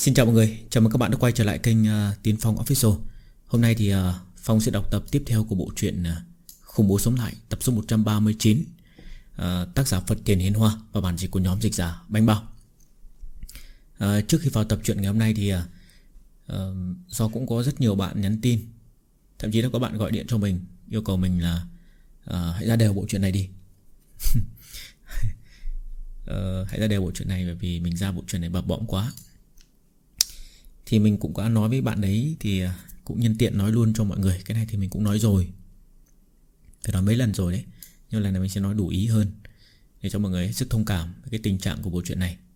Xin chào mọi người, chào mừng các bạn đã quay trở lại kênh Tiến Phong Official. Hôm nay thì Phong sẽ đọc tập tiếp theo của bộ truyện Khủng Bố Sống Lại, tập số 139, tác giả Phật Tiền Hiến Hoa và bản dịch của nhóm dịch giả Bánh Bao. Trước khi vào tập truyện ngày hôm nay thì do cũng có rất nhiều bạn nhắn tin, thậm chí là có bạn gọi điện cho mình yêu cầu mình là hãy ra đều bộ truyện này đi. Hãy ra đều bộ truyện này bởi vì mình ra bộ truyện này bập bõm quá. Thì mình cũng có nói với bạn đấy, thì cũng nhân tiện nói luôn cho mọi người. Cái này thì mình cũng nói rồi, phải nói mấy lần rồi đấy, nhưng lần này mình sẽ nói đủ ý hơn để cho mọi người hết sức thông cảm với cái tình trạng của bộ truyện này.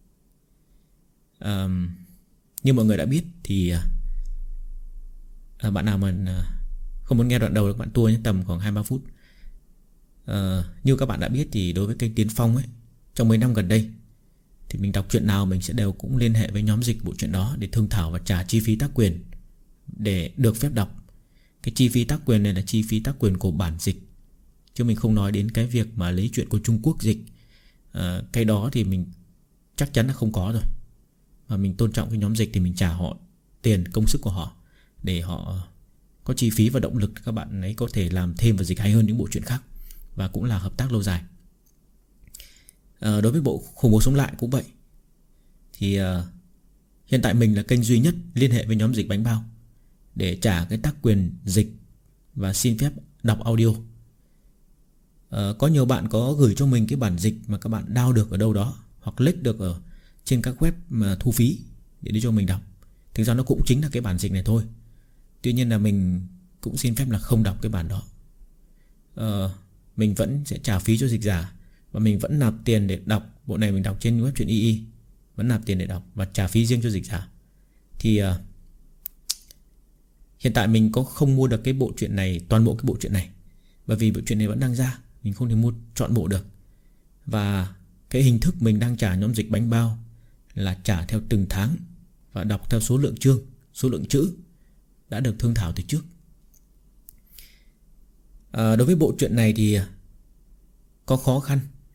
Như mọi người đã biết thì bạn nào mà không muốn nghe đoạn đầu thì các bạn tua nhé, tầm khoảng 2-3 phút. Như các bạn đã biết thì đối với kênh Tiến Phong ấy, trong mấy năm gần đây thì mình đọc truyện nào mình sẽ đều cũng liên hệ với nhóm dịch bộ truyện đó để thương thảo và trả chi phí tác quyền để được phép đọc. Cái chi phí tác quyền này là chi phí tác quyền của bản dịch, chứ mình không nói đến cái việc mà lấy chuyện của Trung Quốc dịch. Cái đó thì mình chắc chắn là không có rồi. Và mình tôn trọng cái nhóm dịch thì mình trả họ tiền công sức của họ để họ có chi phí và động lực các bạn ấy có thể làm thêm và dịch hay hơn những bộ truyện khác, và cũng là hợp tác lâu dài. Đối với bộ Khủng Bố Sống Lại cũng vậy. Thì hiện tại mình là kênh duy nhất liên hệ với nhóm dịch Bánh Bao để trả cái tác quyền dịch và xin phép đọc audio. Có nhiều bạn có gửi cho mình cái bản dịch mà các bạn download được ở đâu đó, hoặc click được ở trên các web mà thu phí để đi cho mình đọc. Thực ra nó cũng chính là cái bản dịch này thôi. Tuy nhiên là mình cũng xin phép là không đọc cái bản đó. Mình vẫn sẽ trả phí cho dịch giả, và mình vẫn nạp tiền để đọc. Bộ này mình đọc trên web truyện II, vẫn nạp tiền để đọc và trả phí riêng cho dịch giả. Thì hiện tại mình có không mua được cái bộ truyện này, toàn bộ cái bộ truyện này, bởi vì bộ truyện này vẫn đang ra, mình không thể mua trọn bộ được. Và cái hình thức mình đang trả nhóm dịch Bánh Bao là trả theo từng tháng và đọc theo số lượng chương, số lượng chữ đã được thương thảo từ trước. Đối với bộ truyện này thì có khó khăn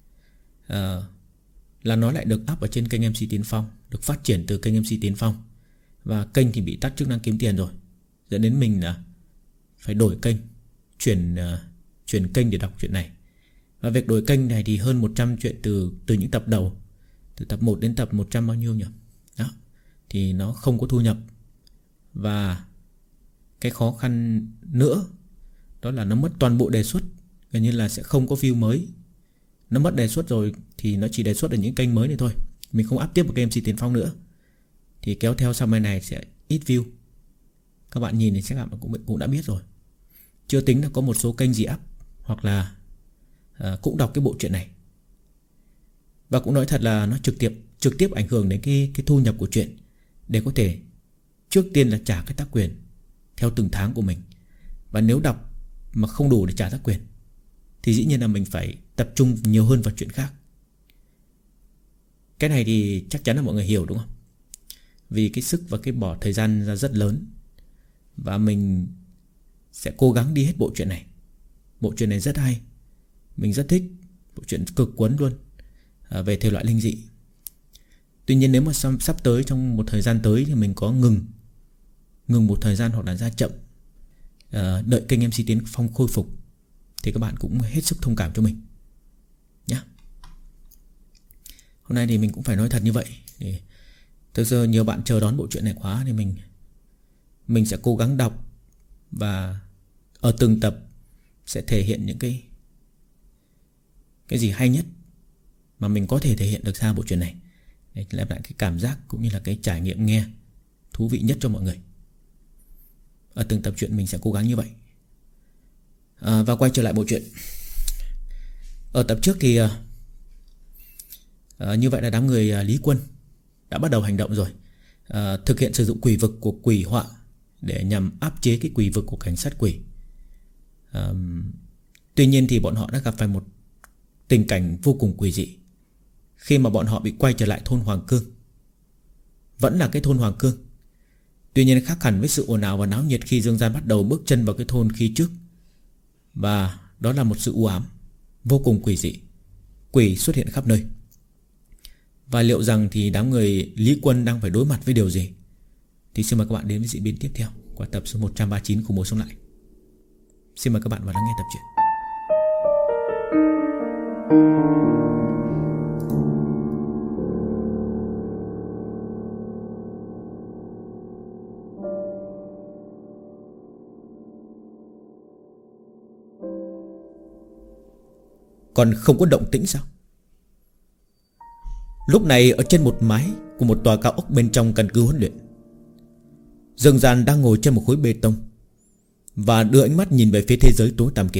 là nó lại được up ở trên kênh MC Tiến Phong, được phát triển từ kênh MC Tiến Phong, và kênh thì bị tắt chức năng kiếm tiền rồi, dẫn đến mình là phải đổi kênh, chuyển kênh để đọc chuyện này. Và việc đổi kênh này thì hơn 100 chuyện từ những tập đầu, từ tập 1 đến tập 100 bao nhiêu nhỉ? Đó, thì nó không có thu nhập. Và cái khó khăn nữa đó là nó mất toàn bộ đề xuất, gần như là sẽ không có view mới. Nó mất đề xuất rồi thì nó chỉ đề xuất ở những kênh mới này thôi. Mình không up tiếp một kênh MC Tiến Phong nữa, thì kéo theo sau này sẽ ít view. Các bạn nhìn thì chắc là cũng đã biết rồi. Chưa tính là có một số kênh gì up hoặc là cũng đọc cái bộ truyện này. Và cũng nói thật là nó trực tiếp ảnh hưởng đến cái thu nhập của truyện, để có thể trước tiên là trả cái tác quyền theo từng tháng của mình. Và nếu đọc mà không đủ để trả tác quyền thì dĩ nhiên là mình phải tập trung nhiều hơn vào chuyện khác. Cái này thì chắc chắn là mọi người hiểu đúng không? Vì cái sức và cái bỏ thời gian ra rất lớn. Và mình sẽ cố gắng đi hết bộ truyện này. Bộ truyện này rất hay, mình rất thích, bộ truyện cực cuốn luôn, về thể loại linh dị. Tuy nhiên nếu mà sắp tới trong một thời gian tới thì mình có ngừng một thời gian hoặc là ra chậm, đợi kênh MC Tiến Phong khôi phục, thì các bạn cũng hết sức thông cảm cho mình nhé. Hôm nay thì mình cũng phải nói thật như vậy. Thực sự nhiều bạn chờ đón bộ truyện này quá, thì mình sẽ cố gắng đọc, và ở từng tập sẽ thể hiện những cái gì hay nhất mà mình có thể thể hiện được ra bộ truyện này, để đem lại cái cảm giác cũng như là cái trải nghiệm nghe thú vị nhất cho mọi người. Ở từng tập truyện mình sẽ cố gắng như vậy. Và quay trở lại bộ truyện. Ở tập trước thì như vậy là đám người Lý Quân đã bắt đầu hành động rồi, thực hiện sử dụng quỷ vực của quỷ họa để nhằm áp chế cái quỷ vực của cảnh sát quỷ. Tuy nhiên thì bọn họ đã gặp phải một tình cảnh vô cùng quỷ dị khi mà bọn họ bị quay trở lại thôn Hoàng Cương. Vẫn là cái thôn Hoàng Cương, tuy nhiên khác hẳn với sự ồn ào và náo nhiệt khi Dương Gian bắt đầu bước chân vào cái thôn khi trước. Và đó là một sự u ám vô cùng quỷ dị. Quỷ xuất hiện khắp nơi. Và liệu rằng thì đám người Lý Quân đang phải đối mặt với điều gì thì xin mời các bạn đến với diễn biến tiếp theo của tập số 139 của Mùa Sống Lại. Xin mời các bạn vào lắng nghe tập truyện. Còn không có động tĩnh sao? Lúc này ở trên một mái của một tòa cao ốc bên trong căn cứ huấn luyện, Dương Gian đang ngồi trên một khối bê tông và đưa ánh mắt nhìn về phía thế giới tối tăm kia.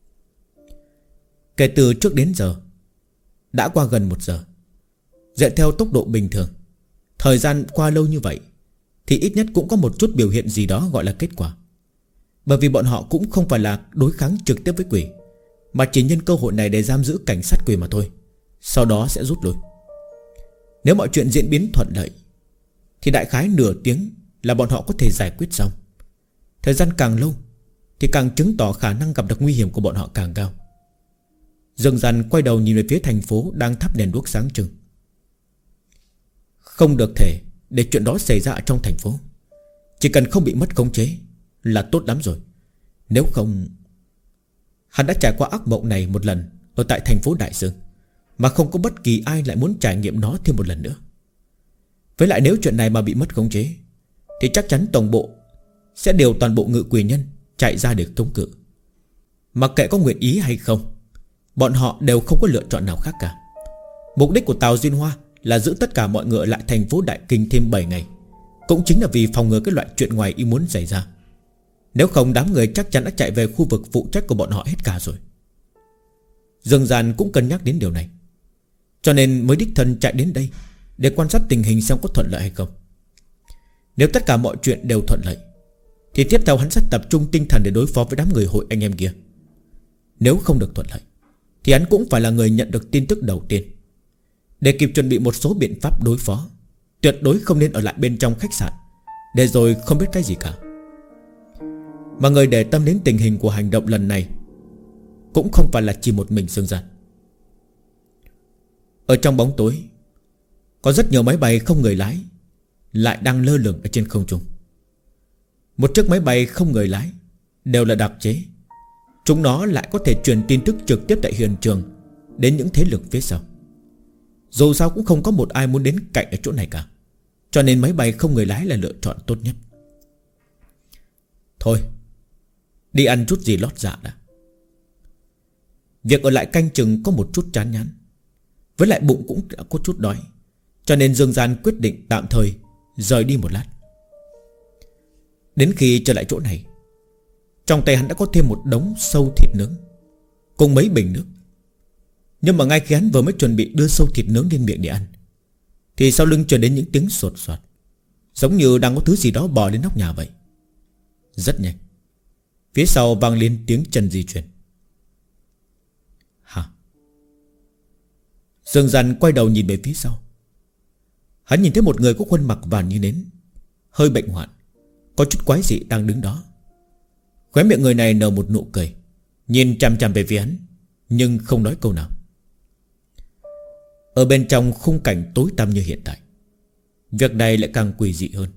Kể từ trước đến giờ đã qua gần 1 giờ. Dựa theo tốc độ bình thường, thời gian qua lâu như vậy thì ít nhất cũng có một chút biểu hiện gì đó gọi là kết quả. Bởi vì bọn họ cũng không phải là đối kháng trực tiếp với quỷ, mà chỉ nhân cơ hội này để giam giữ cảnh sát quỷ mà thôi. Sau đó sẽ rút lui. Nếu mọi chuyện diễn biến thuận lợi thì đại khái nửa tiếng là bọn họ có thể giải quyết xong. Thời gian càng lâu thì càng chứng tỏ khả năng gặp được nguy hiểm của bọn họ càng cao. Dương Gian quay đầu nhìn về phía thành phố đang thắp đèn đuốc sáng trưng. Không được thể để chuyện đó xảy ra ở trong thành phố. Chỉ cần không bị mất khống chế là tốt lắm rồi. Nếu không... Hắn đã trải qua ác mộng này một lần ở tại thành phố Đại Dương, mà không có bất kỳ ai lại muốn trải nghiệm nó thêm một lần nữa. Với lại nếu chuyện này mà bị mất khống chế thì chắc chắn tổng bộ sẽ điều toàn bộ ngự quỷ nhân chạy ra để chống cự. Mặc kệ có nguyện ý hay không, bọn họ đều không có lựa chọn nào khác cả. Mục đích của Tào Duyên Hoa là giữ tất cả mọi người lại thành phố Đại Kinh thêm 7 ngày, cũng chính là vì phòng ngừa cái loại chuyện ngoài ý muốn xảy ra. Nếu không đám người chắc chắn đã chạy về khu vực phụ trách của bọn họ hết cả rồi. Dương Gian cũng cân nhắc đến điều này, cho nên mới đích thân chạy đến đây để quan sát tình hình xem có thuận lợi hay không. Nếu tất cả mọi chuyện đều thuận lợi thì tiếp theo hắn sẽ tập trung tinh thần để đối phó với đám người hội anh em kia. Nếu không được thuận lợi thì hắn cũng phải là người nhận được tin tức đầu tiên, để kịp chuẩn bị một số biện pháp đối phó. Tuyệt đối không nên ở lại bên trong khách sạn để rồi không biết cái gì cả. Mà người để tâm đến tình hình của hành động lần này cũng không phải là chỉ một mình Dương Gian. Ở trong bóng tối có rất nhiều máy bay không người lái lại đang lơ lửng ở trên không trung. Một chiếc máy bay không người lái đều là đặc chế. Chúng nó lại có thể truyền tin tức trực tiếp tại hiện trường đến những thế lực phía sau. Dù sao cũng không có một ai muốn đến cạnh ở chỗ này cả, cho nên máy bay không người lái là lựa chọn tốt nhất. Thôi, đi ăn chút gì lót dạ đã. Việc ở lại canh chừng có một chút chán ngán, với lại bụng cũng đã có chút đói, cho nên Dương Gian quyết định tạm thời rời đi một lát. Đến khi trở lại chỗ này, trong tay hắn đã có thêm một đống sâu thịt nướng cùng mấy bình nước. Nhưng mà ngay khi hắn vừa mới chuẩn bị đưa sâu thịt nướng lên miệng để ăn thì sau lưng truyền đến những tiếng sột soạt, giống như đang có thứ gì đó bò lên nóc nhà vậy. Rất nhanh, phía sau vang lên tiếng chân di chuyển. Hả? Dương Gian quay đầu nhìn về phía sau. Hắn nhìn thấy một người có khuôn mặt vàng như nến, hơi bệnh hoạn, có chút quái dị đang đứng đó. Khóe miệng người này nở một nụ cười, nhìn chằm chằm về phía hắn, nhưng không nói câu nào. Ở bên trong khung cảnh tối tăm như hiện tại, việc này lại càng quỷ dị hơn.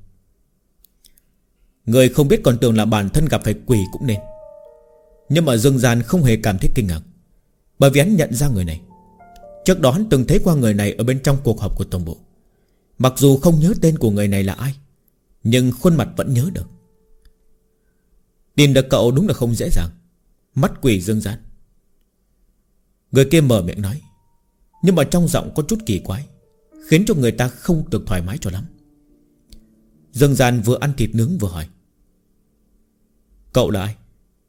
Người không biết còn tưởng là bản thân gặp phải quỷ cũng nên. Nhưng mà Dương Gian không hề cảm thấy kinh ngạc, bởi vì hắn nhận ra người này. Trước đó hắn từng thấy qua người này ở bên trong cuộc họp của tổng bộ. Mặc dù không nhớ tên của người này là ai, nhưng khuôn mặt vẫn nhớ được. Tìm được cậu đúng là không dễ dàng. Mắt quỷ Dương Gian. Người kia mở miệng nói, nhưng mà trong giọng có chút kỳ quái, khiến cho người ta không được thoải mái cho lắm. Dương Gian vừa ăn thịt nướng vừa hỏi, cậu là ai?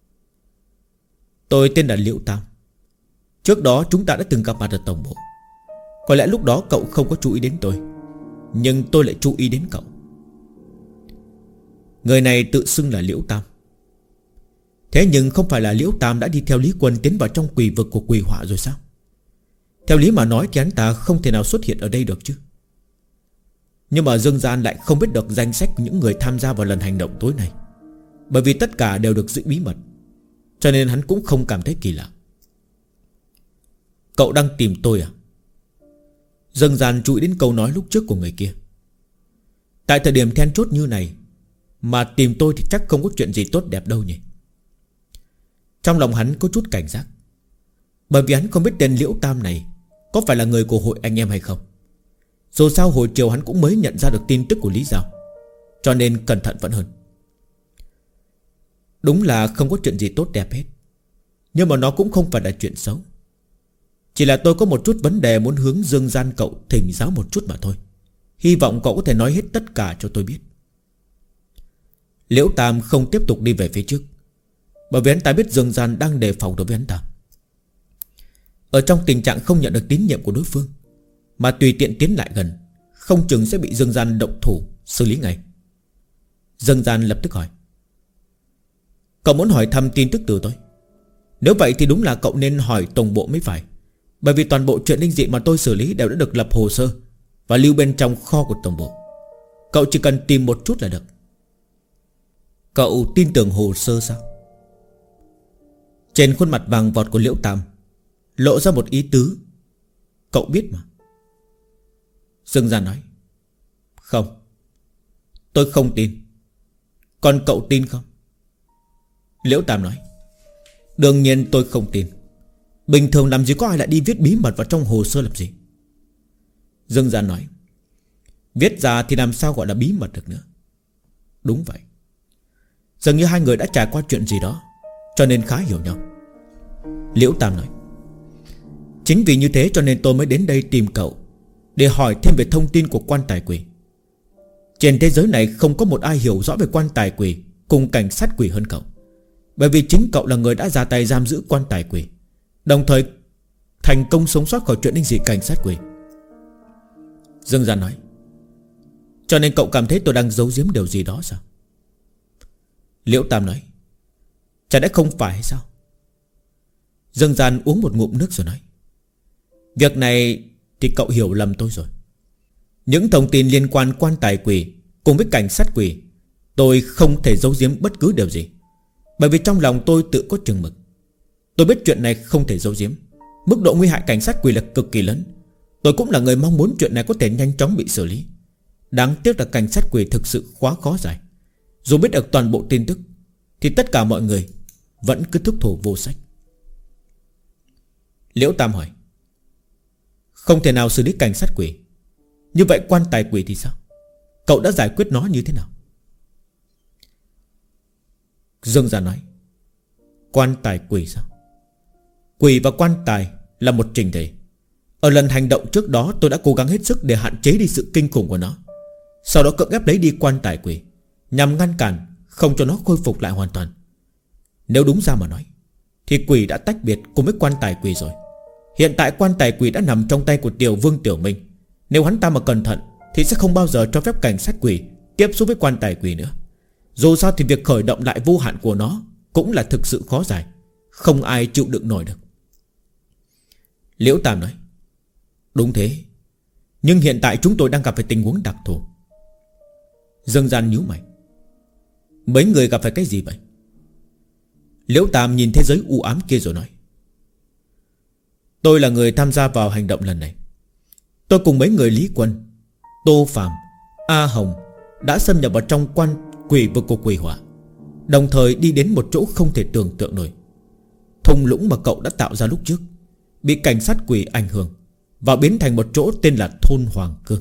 Tôi tên là Liễu Tam. Trước đó chúng ta đã từng gặp mặt ở tổng bộ. Có lẽ lúc đó cậu không có chú ý đến tôi, nhưng tôi lại chú ý đến cậu. Người này tự xưng là Liễu Tam. Thế nhưng không phải là Liễu Tam đã đi theo Lý Quân tiến vào trong quỷ vực của quỷ họa rồi sao? Theo lý mà nói thì hắn ta không thể nào xuất hiện ở đây được chứ. Nhưng mà Dương Gian lại không biết được danh sách những người tham gia vào lần hành động tối nay, bởi vì tất cả đều được giữ bí mật, cho nên hắn cũng không cảm thấy kỳ lạ. Cậu đang tìm tôi à? Dương Gian chú ý đến câu nói lúc trước của người kia. Tại thời điểm then chốt như này mà tìm tôi thì chắc không có chuyện gì tốt đẹp đâu nhỉ. Trong lòng hắn có chút cảnh giác, bởi vì hắn không biết tên Liễu Tam này có phải là người của hội anh em hay không. Dù sao hồi chiều hắn cũng mới nhận ra được tin tức của Lý Giao, cho nên cẩn thận vẫn hơn. Đúng là không có chuyện gì tốt đẹp hết, nhưng mà nó cũng không phải là chuyện xấu. Chỉ là tôi có một chút vấn đề muốn hướng Dương Gian cậu thỉnh giáo một chút mà thôi. Hy vọng cậu có thể nói hết tất cả cho tôi biết. Liễu Tam không tiếp tục đi về phía trước, bởi vì hắn ta biết Dương Gian đang đề phòng đối với hắn ta. Ở trong tình trạng không nhận được tín nhiệm của đối phương mà tùy tiện tiến lại gần, không chừng sẽ bị Dương Gian động thủ xử lý ngay. Dương Gian lập tức hỏi: cậu muốn hỏi thăm tin tức từ tôi? Nếu vậy thì đúng là cậu nên hỏi tổng bộ mới phải, bởi vì toàn bộ chuyện linh dị mà tôi xử lý đều đã được lập hồ sơ và lưu bên trong kho của tổng bộ. Cậu chỉ cần tìm một chút là được. Cậu tin tưởng hồ sơ sao? Trên khuôn mặt vàng vọt của Liễu Tam lộ ra một ý tứ: cậu biết mà. Dương Gian nói: không, tôi không tin. Còn cậu tin không? Liễu Tam nói: đương nhiên tôi không tin. Bình thường làm gì có ai lại đi viết bí mật vào trong hồ sơ làm gì. Dương Gian nói: viết ra thì làm sao gọi là bí mật được nữa. Đúng vậy. Dường như hai người đã trải qua chuyện gì đó, cho nên khá hiểu nhau. Liễu Tam nói: chính vì như thế cho nên tôi mới đến đây tìm cậu, để hỏi thêm về thông tin của quan tài quỷ. Trên thế giới này không có một ai hiểu rõ về quan tài quỷ cùng cảnh sát quỷ hơn cậu, bởi vì chính cậu là người đã ra tay giam giữ quan tài quỷ, đồng thời thành công sống sót khỏi chuyện linh dị cảnh sát quỷ. Dương Gian nói: cho nên cậu cảm thấy tôi đang giấu giếm điều gì đó sao? Liễu Tam nói: chả lẽ không phải hay sao? Dương Gian uống một ngụm nước rồi nói: việc này thì cậu hiểu lầm tôi rồi. Những thông tin liên quan quan tài quỷ cùng với cảnh sát quỷ tôi không thể giấu giếm bất cứ điều gì, bởi vì trong lòng tôi tự có chừng mực. Tôi biết chuyện này không thể giấu giếm. Mức độ nguy hại cảnh sát quỷ là cực kỳ lớn. Tôi cũng là người mong muốn chuyện này có thể nhanh chóng bị xử lý. Đáng tiếc là cảnh sát quỷ thực sự quá khó giải. Dù biết được toàn bộ tin tức thì tất cả mọi người vẫn cứ thúc thủ vô sách. Liễu Tam hỏi: không thể nào xử lý cảnh sát quỷ, như vậy quan tài quỷ thì sao? Cậu đã giải quyết nó như thế nào? Dương Gian nói: quan tài quỷ sao? Quỷ và quan tài là một trình thể. Ở lần hành động trước đó tôi đã cố gắng hết sức để hạn chế đi sự kinh khủng của nó, sau đó cưỡng ép lấy đi quan tài quỷ, nhằm ngăn cản không cho nó khôi phục lại hoàn toàn. Nếu đúng ra mà nói thì quỷ đã tách biệt cùng với quan tài quỷ rồi. Hiện tại quan tài quỷ đã nằm trong tay của Tiểu Vương Tiểu Minh. Nếu hắn ta mà cẩn thận thì sẽ không bao giờ cho phép cảnh sát quỷ tiếp xúc với quan tài quỷ nữa. Dù sao thì việc khởi động lại vô hạn của nó cũng là thực sự khó giải, không ai chịu đựng nổi được. Liễu Tam nói: đúng thế, nhưng hiện tại chúng tôi đang gặp phải tình huống đặc thù. Dương Gian nhíu mày: mấy người gặp phải cái gì vậy? Liễu Tam nhìn thế giới u ám kia rồi nói: tôi là người tham gia vào hành động lần này. Tôi cùng mấy người Lý Quân, Tô Phàm, A Hồng đã xâm nhập vào trong quan quỷ vực của quỷ hỏa, đồng thời đi đến một chỗ không thể tưởng tượng nổi. Thung lũng mà cậu đã tạo ra lúc trước bị cảnh sát quỷ ảnh hưởng và biến thành một chỗ tên là thôn Hoàng Cương.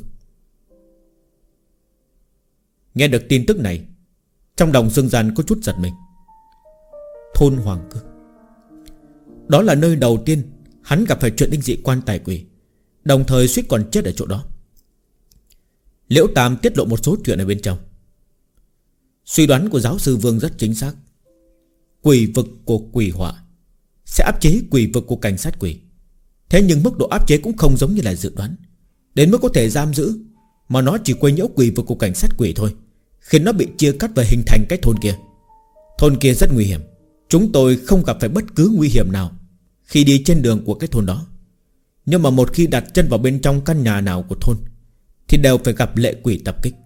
Nghe được tin tức này, trong lòng Dương Gian có chút giật mình. Thôn Hoàng Cương, đó là nơi đầu tiên hắn gặp phải chuyện linh dị quan tài quỷ, đồng thời suýt còn chết ở chỗ đó. Liễu Tam tiết lộ một số chuyện ở bên trong. Suy đoán của giáo sư Vương rất chính xác. Quỷ vực của quỷ hỏa sẽ áp chế quỷ vực của cảnh sát quỷ. Thế nhưng mức độ áp chế cũng không giống như là dự đoán. Đến mức có thể giam giữ, mà nó chỉ quấy nhiễu quỷ vực của cảnh sát quỷ thôi, khiến nó bị chia cắt và hình thành cái thôn kia. Thôn kia rất nguy hiểm. Chúng tôi không gặp phải bất cứ nguy hiểm nào khi đi trên đường của cái thôn đó. Nhưng mà một khi đặt chân vào bên trong căn nhà nào của thôn thì đều phải gặp lệ quỷ tập kích.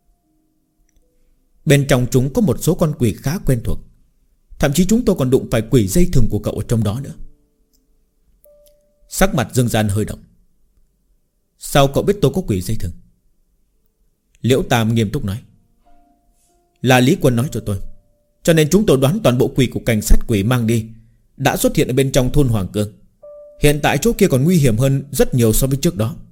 Bên trong chúng có một số con quỷ khá quen thuộc. Thậm chí chúng tôi còn đụng phải quỷ dây thừng của cậu ở trong đó nữa. Sắc mặt Dương Gian hơi động. Sao cậu biết tôi có quỷ dây thừng? Liễu Tam nghiêm túc nói. Là Lý Quân nói cho tôi, cho nên chúng tôi đoán toàn bộ quỷ của cảnh sát quỷ mang đi đã xuất hiện ở bên trong thôn Hoàng Cương. Hiện tại chỗ kia còn nguy hiểm hơn rất nhiều so với trước đó.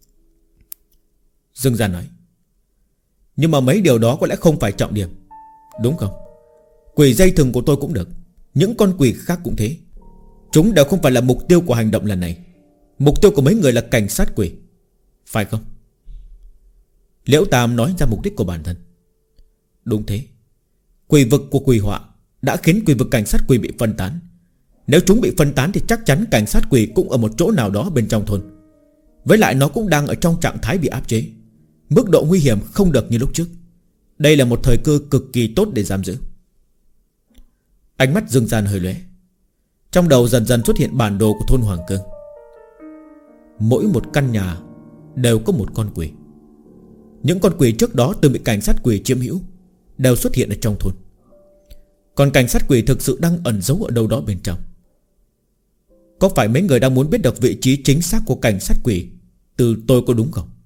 Dương Gian nói. Nhưng mà mấy điều đó có lẽ không phải trọng điểm, đúng không? Quỷ dây thừng của tôi cũng được, những con quỷ khác cũng thế. Chúng đều không phải là mục tiêu của hành động lần này. Mục tiêu của mấy người là cảnh sát quỷ, phải không? Liễu Tam nói ra mục đích của bản thân. Đúng thế. Quỷ vực của quỷ họa đã khiến quỷ vực cảnh sát quỷ bị phân tán. Nếu chúng bị phân tán thì chắc chắn cảnh sát quỷ cũng ở một chỗ nào đó bên trong thôn. Với lại nó cũng đang ở trong trạng thái bị áp chế. Mức độ nguy hiểm không được như lúc trước. Đây là một thời cơ cực kỳ tốt để giam giữ. Ánh mắt Dương Gian hơi lóe. Trong đầu dần dần xuất hiện bản đồ của thôn Hoàng Cương. Mỗi một căn nhà đều có một con quỷ. Những con quỷ trước đó từng bị cảnh sát quỷ chiếm hữu đều xuất hiện ở trong thôn. Còn cảnh sát quỷ thực sự đang ẩn giấu ở đâu đó bên trong. Có phải mấy người đang muốn biết được vị trí chính xác của cảnh sát quỷ từ tôi có đúng không?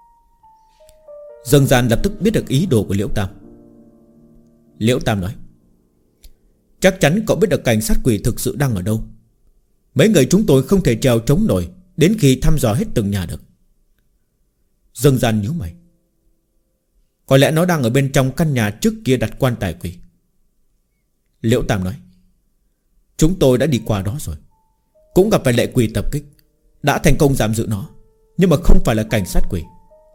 Dương Gian lập tức biết được ý đồ của Liễu Tam. Liễu Tam nói. Chắc chắn cậu biết được cảnh sát quỷ thực sự đang ở đâu. Mấy người chúng tôi không thể trèo trống nổi đến khi thăm dò hết từng nhà được. Dương Gian nhíu mày. Có lẽ nó đang ở bên trong căn nhà trước kia đặt quan tài quỷ. Liễu Tam nói. Chúng tôi đã đi qua đó rồi, cũng gặp phải lệ quỷ tập kích, đã thành công giam giữ nó, nhưng mà không phải là cảnh sát quỷ.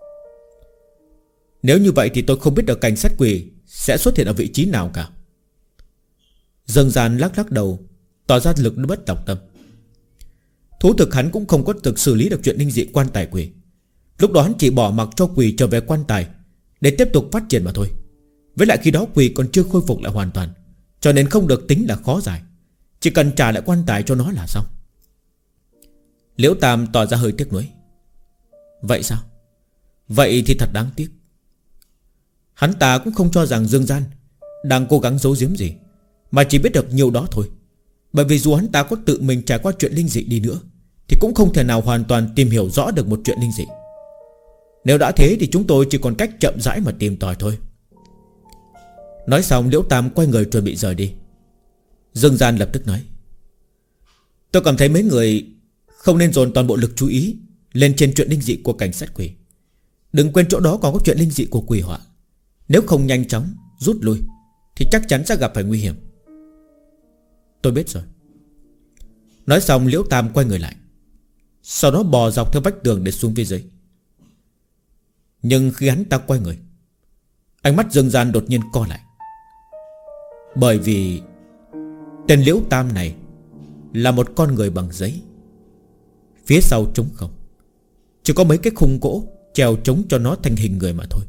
Nếu như vậy thì tôi không biết được cảnh sát quỷ sẽ xuất hiện ở vị trí nào cả. Dương Gian lắc lắc đầu, tỏ ra lực bất tòng tâm. Thú thực hắn cũng không có thực xử lý được chuyện linh dị quan tài quỷ. Lúc đó hắn chỉ bỏ mặc cho quỷ trở về quan tài để tiếp tục phát triển mà thôi. Với lại khi đó quỷ còn chưa khôi phục lại hoàn toàn, cho nên không được tính là khó giải. Chỉ cần trả lại quan tài cho nó là xong. Liễu Tam tỏ ra hơi tiếc nuối. Vậy sao? Vậy thì thật đáng tiếc. Hắn ta cũng không cho rằng Dương Gian đang cố gắng giấu giếm gì, mà chỉ biết được nhiều đó thôi. Bởi vì dù hắn ta có tự mình trải qua chuyện linh dị đi nữa thì cũng không thể nào hoàn toàn tìm hiểu rõ được một chuyện linh dị. Nếu đã thế thì chúng tôi chỉ còn cách chậm rãi mà tìm tòi thôi. Nói xong Liễu Tam quay người chuẩn bị rời đi. Dương Gian lập tức nói. Tôi cảm thấy mấy người không nên dồn toàn bộ lực chú ý lên trên chuyện linh dị của cảnh sát quỷ. Đừng quên chỗ đó còn có chuyện linh dị của quỷ họa. Nếu không nhanh chóng rút lui thì chắc chắn sẽ gặp phải nguy hiểm. Tôi biết rồi. Nói xong Liễu Tam quay người lại, sau đó bò dọc theo vách tường để xuống phía dưới. Nhưng khi hắn ta quay người, ánh mắt Dương Gian đột nhiên co lại. Bởi vì tên Liễu Tam này là một con người bằng giấy. Phía sau trống không, chỉ có mấy cái khung gỗ treo trống cho nó thành hình người mà thôi.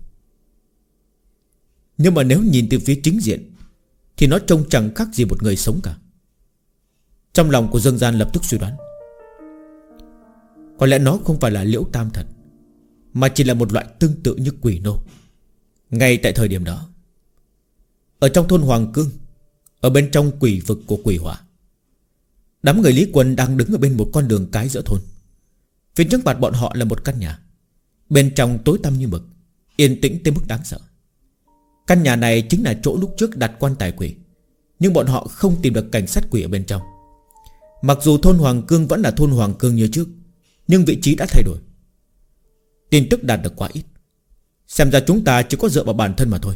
Nhưng mà nếu nhìn từ phía chính diện thì nó trông chẳng khác gì một người sống cả. Trong lòng của Dương Gian lập tức suy đoán, có lẽ nó không phải là Liễu Tam thật, mà chỉ là một loại tương tự như quỷ nô. Ngay tại thời điểm đó, ở trong thôn Hoàng Cương, ở bên trong quỷ vực của quỷ hỏa, đám người Lý Quân đang đứng ở bên một con đường cái giữa thôn. Phía trước mặt bọn họ là một căn nhà, bên trong tối tăm như mực, yên tĩnh tới mức đáng sợ. Căn nhà này chính là chỗ lúc trước đặt quan tài quỷ, nhưng bọn họ không tìm được cảnh sát quỷ ở bên trong. Mặc dù thôn Hoàng Cương vẫn là thôn Hoàng Cương như trước, nhưng vị trí đã thay đổi. Tin tức đạt được quá ít, xem ra chúng ta chỉ có dựa vào bản thân mà thôi.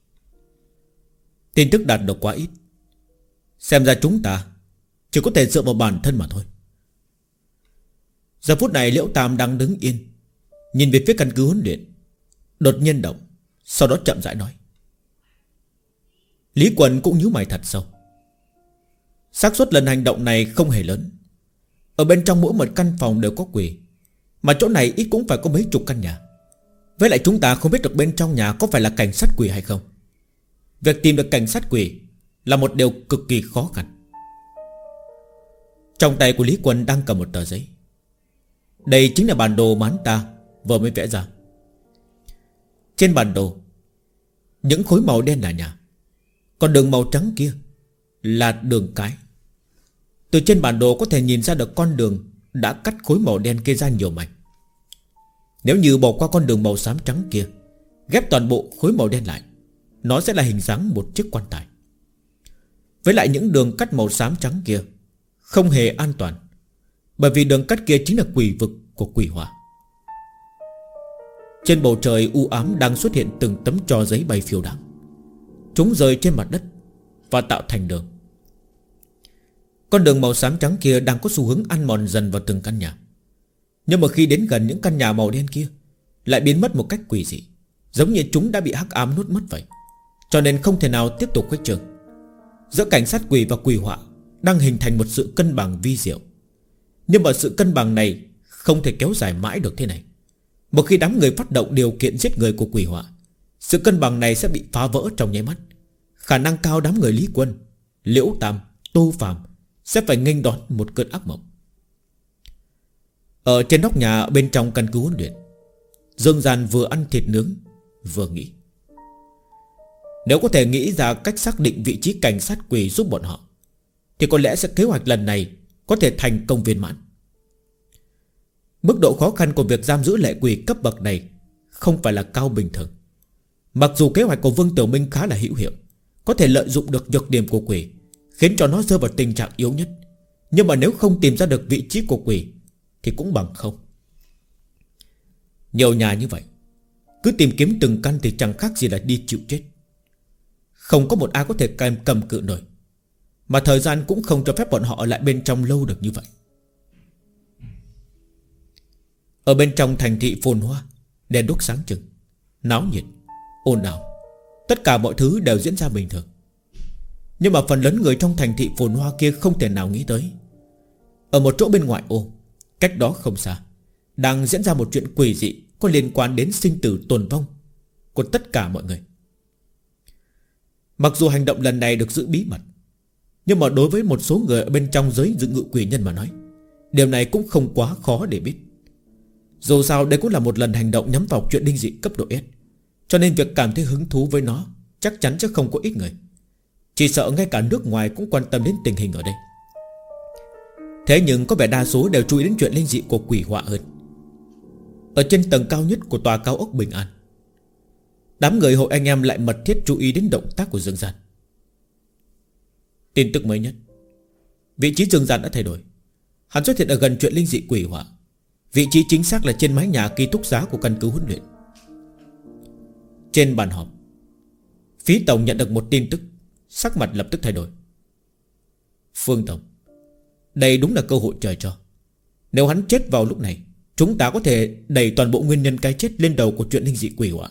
Tin tức đạt được quá ít, xem ra chúng ta chỉ có thể dựa vào bản thân mà thôi. Giờ phút này Liễu Tam đang đứng yên, nhìn về phía căn cứ huấn luyện, đột nhiên động, sau đó chậm rãi nói. Lý Quần cũng nhíu mày thật sâu. xác suất lần hành động này không hề lớn. Ở bên trong mỗi một căn phòng đều có quỷ, mà chỗ này ít cũng phải có mấy chục căn nhà. Với lại chúng ta không biết được bên trong nhà có phải là cảnh sát quỷ hay không. Việc tìm được cảnh sát quỷ là một điều cực kỳ khó khăn. Trong tay của Lý Quân đang cầm một tờ giấy. Đây chính là bản đồ mà hắn ta vừa mới vẽ ra. Trên bản đồ, những khối màu đen là nhà, còn đường màu trắng kia là đường cái. Từ trên bản đồ có thể nhìn ra được con đường đã cắt khối màu đen kia ra nhiều mảnh. Nếu như bỏ qua con đường màu xám trắng kia ghép toàn bộ khối màu đen lại, nó sẽ là hình dáng một chiếc quan tài. Với lại những đường cắt màu xám trắng kia không hề an toàn, bởi vì đường cắt kia chính là quỷ vực của quỷ hỏa. Trên bầu trời u ám đang xuất hiện từng tấm tro giấy bay phiêu đãng. Chúng rơi trên mặt đất và tạo thành đường. Con đường màu xám trắng kia đang có xu hướng ăn mòn dần vào từng căn nhà. Nhưng mà khi đến gần những căn nhà màu đen kia, lại biến mất một cách quỷ dị, giống như chúng đã bị hắc ám nuốt mất vậy. Cho nên không thể nào tiếp tục khuếch trương. Giữa cảnh sát quỷ và quỷ họa đang hình thành một sự cân bằng vi diệu. Nhưng mà sự cân bằng này không thể kéo dài mãi được thế này. Một khi đám người phát động điều kiện giết người của quỷ họa, sự cân bằng này sẽ bị phá vỡ trong nháy mắt. Khả năng cao đám người Lý Quân, Liễu Tam, Tô Phàm sẽ phải nghênh đón một cơn ác mộng. Ở trên nóc nhà bên trong căn cứ huấn luyện, Dương Gian vừa ăn thịt nướng vừa nghĩ. Nếu có thể nghĩ ra cách xác định vị trí cảnh sát quỷ giúp bọn họ, thì có lẽ sẽ kế hoạch lần này có thể thành công viên mãn. Mức độ khó khăn của việc giam giữ lệ quỷ cấp bậc này không phải là cao bình thường. Mặc dù kế hoạch của Vương Tiểu Minh khá là hữu hiệu, có thể lợi dụng được nhược điểm của quỷ, khiến cho nó rơi vào tình trạng yếu nhất. Nhưng mà nếu không tìm ra được vị trí của quỷ thì cũng bằng không. Nhiều nhà như vậy, cứ tìm kiếm từng căn thì chẳng khác gì là đi chịu chết. Không có một ai có thể cầm cự nổi. Mà thời gian cũng không cho phép bọn họ ở lại bên trong lâu được như vậy. Ở bên trong thành thị phồn hoa, đèn đuốc sáng trưng, náo nhiệt, ồn ào, tất cả mọi thứ đều diễn ra bình thường. Nhưng mà phần lớn người trong thành thị phồn hoa kia không thể nào nghĩ tới, ở một chỗ bên ngoài ô, cách đó không xa, đang diễn ra một chuyện quỷ dị có liên quan đến sinh tử tồn vong của tất cả mọi người. Mặc dù hành động lần này được giữ bí mật, nhưng mà đối với một số người ở bên trong giới dự ngự quỷ nhân mà nói, điều này cũng không quá khó để biết. Dù sao đây cũng là một lần hành động nhắm vào chuyện linh dị cấp độ S, cho nên việc cảm thấy hứng thú với nó chắc chắn sẽ không có ít người. Chỉ sợ ngay cả nước ngoài cũng quan tâm đến tình hình ở đây. Thế nhưng có vẻ đa số đều chú ý đến chuyện linh dị của quỷ họa hơn. Ở trên tầng cao nhất của tòa cao ốc Bình An, đám người hội anh em lại mật thiết chú ý đến động tác của Dương Gian. Tin tức mới nhất, vị trí Dương Gian đã thay đổi. Hắn xuất hiện ở gần chuyện linh dị quỷ họa. Vị trí chính xác là trên mái nhà ký túc xá của căn cứ huấn luyện. Trên bàn họp, Phí Tổng nhận được một tin tức, sắc mặt lập tức thay đổi. Phương Tổng, đây đúng là cơ hội trời cho. Nếu hắn chết vào lúc này, chúng ta có thể đẩy toàn bộ nguyên nhân cái chết lên đầu của chuyện linh dị quỷ họa.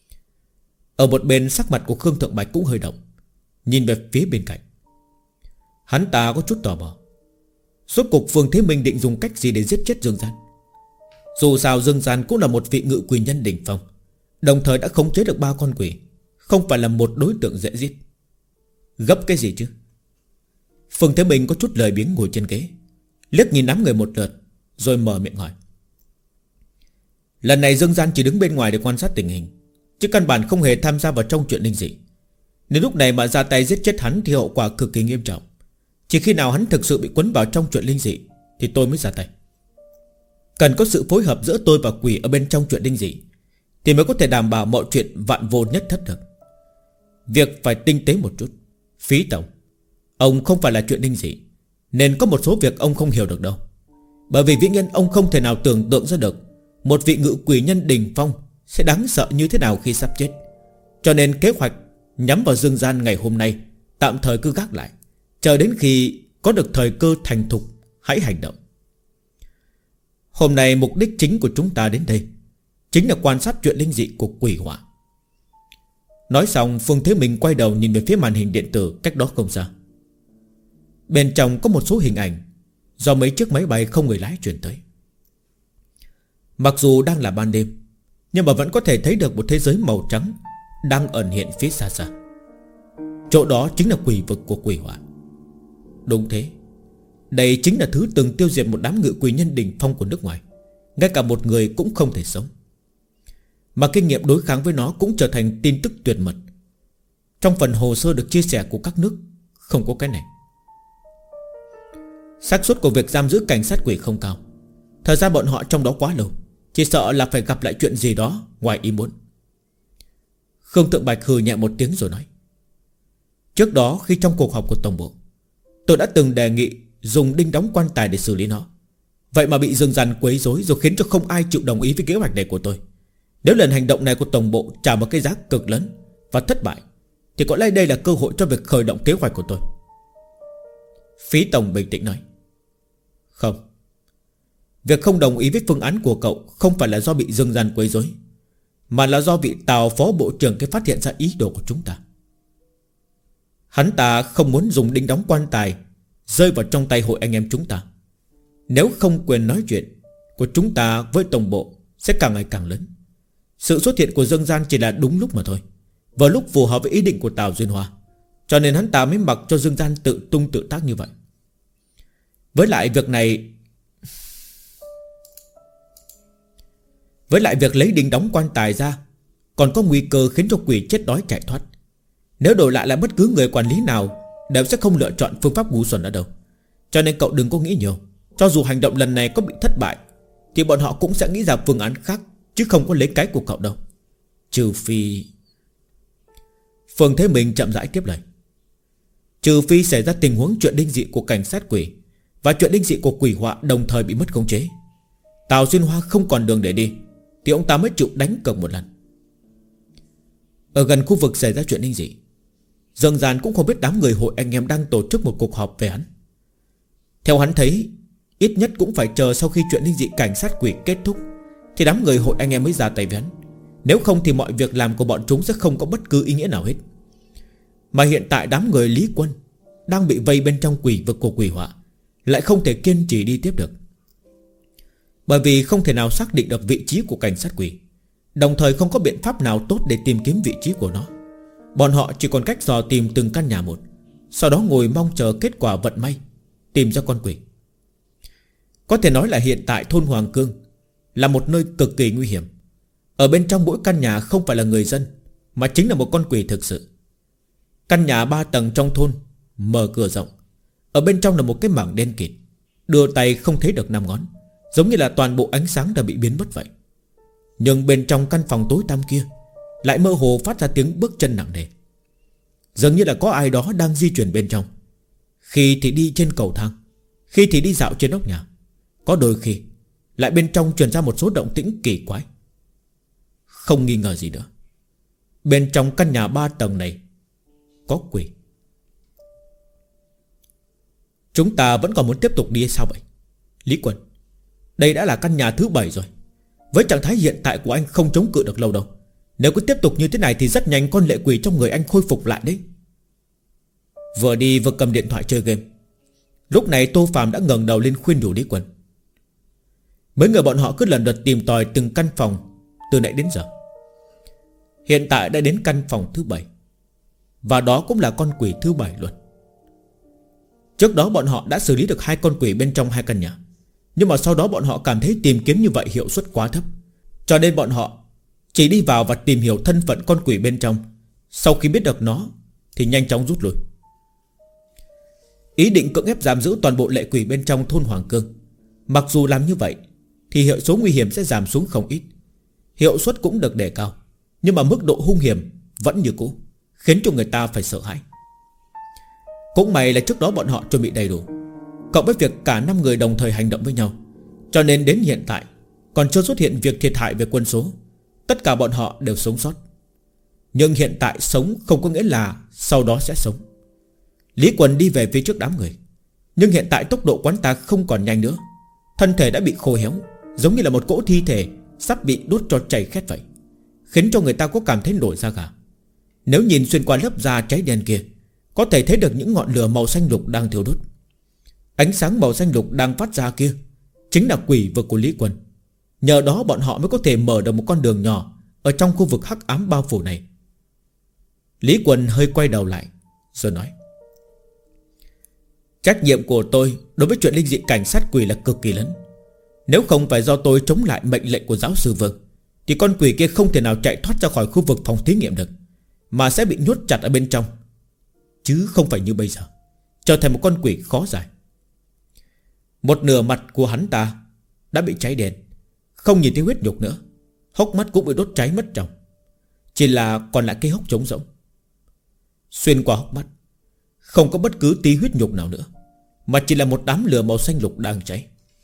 Ở một bên, sắc mặt của Khương Thượng Bạch cũng hơi động, nhìn về phía bên cạnh. Hắn ta có chút tò mò, rốt cuộc Phương Thế Minh định dùng cách gì để giết chết Dương Gian. Dù sao Dương Gian cũng là một vị ngự quỷ nhân đỉnh phong, đồng thời đã khống chế được 3 con quỷ, không phải là một đối tượng dễ giết. Gấp cái gì chứ? Phương Thế Minh có chút lười biếng ngồi trên ghế, liếc nhìn đám người một lượt, rồi mở miệng hỏi. Lần này Dương Gian chỉ đứng bên ngoài để quan sát tình hình, chứ căn bản không hề tham gia vào trong chuyện linh dị. Nếu lúc này mà ra tay giết chết hắn thì hậu quả cực kỳ nghiêm trọng. Chỉ khi nào hắn thực sự bị quấn vào trong chuyện linh dị thì tôi mới ra tay. Cần có sự phối hợp giữa tôi và quỷ ở bên trong chuyện linh dị thì mới có thể đảm bảo mọi chuyện vạn vô nhất thất được. Việc phải tinh tế một chút. Phí Tổng, ông không phải là chuyện linh dị, nên có một số việc ông không hiểu được đâu. Bởi vì vĩnh nhân ông không thể nào tưởng tượng ra được một vị ngự quỷ nhân đỉnh phong sẽ đáng sợ như thế nào khi sắp chết. Cho nên kế hoạch nhắm vào Dương Gian ngày hôm nay tạm thời cứ gác lại, chờ đến khi có được thời cơ thành thục hãy hành động. Hôm nay mục đích chính của chúng ta đến đây chính là quan sát chuyện linh dị của quỷ họa. Nói xong, Phương Thế Minh quay đầu nhìn về phía màn hình điện tử cách đó không xa. Bên trong có một số hình ảnh do mấy chiếc máy bay không người lái truyền tới. Mặc dù đang là ban đêm, nhưng mà vẫn có thể thấy được một thế giới màu trắng đang ẩn hiện phía xa xa. Chỗ đó chính là quỷ vực của quỷ họa. Đúng thế, đây chính là thứ từng tiêu diệt một đám ngự quỷ nhân đỉnh phong của nước ngoài. Ngay cả một người cũng không thể sống. Mà kinh nghiệm đối kháng với nó cũng trở thành tin tức tuyệt mật. Trong phần hồ sơ được chia sẻ của các nước không có cái này. Xác suất của việc giam giữ cảnh sát quỷ không cao. Thời gian bọn họ trong đó quá lâu, chỉ sợ là phải gặp lại chuyện gì đó ngoài ý muốn. Khương Thượng Bạch hừ nhẹ một tiếng rồi nói: Trước đó khi trong cuộc họp của tổng bộ, tôi đã từng đề nghị dùng đinh đóng quan tài để xử lý nó. Vậy mà bị Dương Gian quấy rối, rồi khiến cho không ai chịu đồng ý với kế hoạch này của tôi. Nếu lần hành động này của tổng bộ trả một cái giá cực lớn và thất bại, thì có lẽ đây là cơ hội cho việc khởi động kế hoạch của tôi. Phí Tổng bình tĩnh nói: Không, việc không đồng ý với phương án của cậu không phải là do bị Dương Gian quấy rối, mà là do vị Tào phó bộ trưởng cái phát hiện ra ý đồ của chúng ta. Hắn ta không muốn dùng đinh đóng quan tài rơi vào trong tay hội anh em chúng ta. Nếu không, quyền nói chuyện của chúng ta với tổng bộ sẽ càng ngày càng lớn. Sự xuất hiện của Dương Gian chỉ là đúng lúc mà thôi, vào lúc phù hợp với ý định của Tào Duyên Hoa, cho nên hắn ta mới mặc cho Dương Gian tự tung tự tác như vậy. Với lại việc lấy đinh đóng quan tài ra còn có nguy cơ khiến cho quỷ chết đói chạy thoát. Nếu đổi lại là bất cứ người quản lý nào đều sẽ không lựa chọn phương pháp ngu xuẩn ở đâu. Cho nên cậu đừng có nghĩ nhiều. Cho dù hành động lần này có bị thất bại thì bọn họ cũng sẽ nghĩ ra phương án khác, chứ không có lấy cái của cậu đâu. Trừ phi... Phương Thế Minh chậm rãi tiếp lời: Trừ phi xảy ra tình huống chuyện đinh dị của cảnh sát quỷ và chuyện đinh dị của quỷ họa đồng thời bị mất khống chế, Tào Duyên Hoa không còn đường để đi, thì ông ta mới chịu đánh cược một lần. Ở gần khu vực xảy ra chuyện đinh dị, Dương Gian cũng không biết đám người hội anh em đang tổ chức một cuộc họp về hắn. Theo hắn thấy, ít nhất cũng phải chờ sau khi chuyện đinh dị cảnh sát quỷ kết thúc thì đám người hội anh em mới ra tay với hắn. Nếu không thì mọi việc làm của bọn chúng sẽ không có bất cứ ý nghĩa nào hết. Mà hiện tại đám người Lý Quân đang bị vây bên trong quỷ vực của quỷ họa lại không thể kiên trì đi tiếp được, bởi vì không thể nào xác định được vị trí của cảnh sát quỷ, đồng thời không có biện pháp nào tốt để tìm kiếm vị trí của nó. Bọn họ chỉ còn cách dò tìm từng căn nhà một, sau đó ngồi mong chờ kết quả vận may tìm ra con quỷ. Có thể nói là hiện tại thôn Hoàng Cương là một nơi cực kỳ nguy hiểm. Ở bên trong mỗi căn nhà không phải là người dân, mà chính là một con quỷ thực sự. Căn nhà 3 tầng trong thôn mở cửa rộng, ở bên trong là một cái mảng đen kịt, đưa tay không thấy được 5 ngón, giống như là toàn bộ ánh sáng đã bị biến mất vậy. Nhưng bên trong căn phòng tối tăm kia lại mơ hồ phát ra tiếng bước chân nặng nề, dường như là có ai đó đang di chuyển bên trong. Khi thì đi trên cầu thang, khi thì đi dạo trên nóc nhà, có đôi khi lại bên trong truyền ra một số động tĩnh kỳ quái. Không nghi ngờ gì nữa, bên trong căn nhà 3 tầng này có quỷ. Chúng ta vẫn còn muốn tiếp tục đi hay sao vậy Lý Quân? Đây đã là căn nhà thứ 7 rồi. Với trạng thái hiện tại của anh không chống cự được lâu đâu. Nếu cứ tiếp tục như thế này thì rất nhanh con lệ quỷ trong người anh khôi phục lại đấy. Vừa đi vừa cầm điện thoại chơi game. Lúc này Tô Phàm đã ngẩng đầu lên khuyên nhủ Lý Quân. Mấy người bọn họ cứ lần lượt tìm tòi từng căn phòng từ nãy đến giờ. Hiện tại đã đến căn phòng thứ 7, và đó cũng là con quỷ thứ 7 luôn. Trước đó bọn họ đã xử lý được 2 con quỷ bên trong 2 căn nhà, nhưng mà sau đó bọn họ cảm thấy tìm kiếm như vậy hiệu suất quá thấp, cho nên bọn họ chỉ đi vào và tìm hiểu thân phận con quỷ bên trong. Sau khi biết được nó thì nhanh chóng rút lui. Ý định cưỡng ép giam giữ toàn bộ lệ quỷ bên trong thôn Hoàng Cương. Mặc dù làm như vậy thì hiệu số nguy hiểm sẽ giảm xuống không ít, hiệu suất cũng được đề cao, nhưng mà mức độ hung hiểm vẫn như cũ, khiến cho người ta phải sợ hãi. Cũng may là trước đó bọn họ chuẩn bị đầy đủ, cộng với việc cả 5 người đồng thời hành động với nhau, cho nên đến hiện tại còn chưa xuất hiện việc thiệt hại về quân số. Tất cả bọn họ đều sống sót. Nhưng hiện tại sống không có nghĩa là sau đó sẽ sống. Lý Quân đi về phía trước đám người, nhưng hiện tại tốc độ quán ta không còn nhanh nữa. Thân thể đã bị khô héo, giống như là một cỗ thi thể sắp bị đốt cho chảy khét vậy, khiến cho người ta có cảm thấy nổi da gà. Nếu nhìn xuyên qua lớp da cháy đen kia, có thể thấy được những ngọn lửa màu xanh lục đang thiêu đốt. Ánh sáng màu xanh lục đang phát ra kia chính là quỷ vực của Lý Quân. Nhờ đó bọn họ mới có thể mở được một con đường nhỏ ở trong khu vực hắc ám bao phủ này. Lý Quân hơi quay đầu lại rồi nói: Trách nhiệm của tôi đối với chuyện linh dị cảnh sát quỷ là cực kỳ lớn. Nếu không phải do tôi chống lại mệnh lệnh của giáo sư Vương, thì con quỷ kia không thể nào chạy thoát ra khỏi khu vực phòng thí nghiệm được, mà sẽ bị nhốt chặt ở bên trong, chứ không phải như bây giờ trở thành một con quỷ khó giải. Một nửa mặt của hắn ta đã bị cháy đen, không nhìn thấy huyết nhục nữa, hốc mắt cũng bị đốt cháy mất trong. chỉ là còn lại cái hốc trống rỗng. Xuyên qua hốc mắt, không có bất cứ tí huyết nhục nào nữa, mà chỉ là một đám lửa màu xanh lục đang cháy.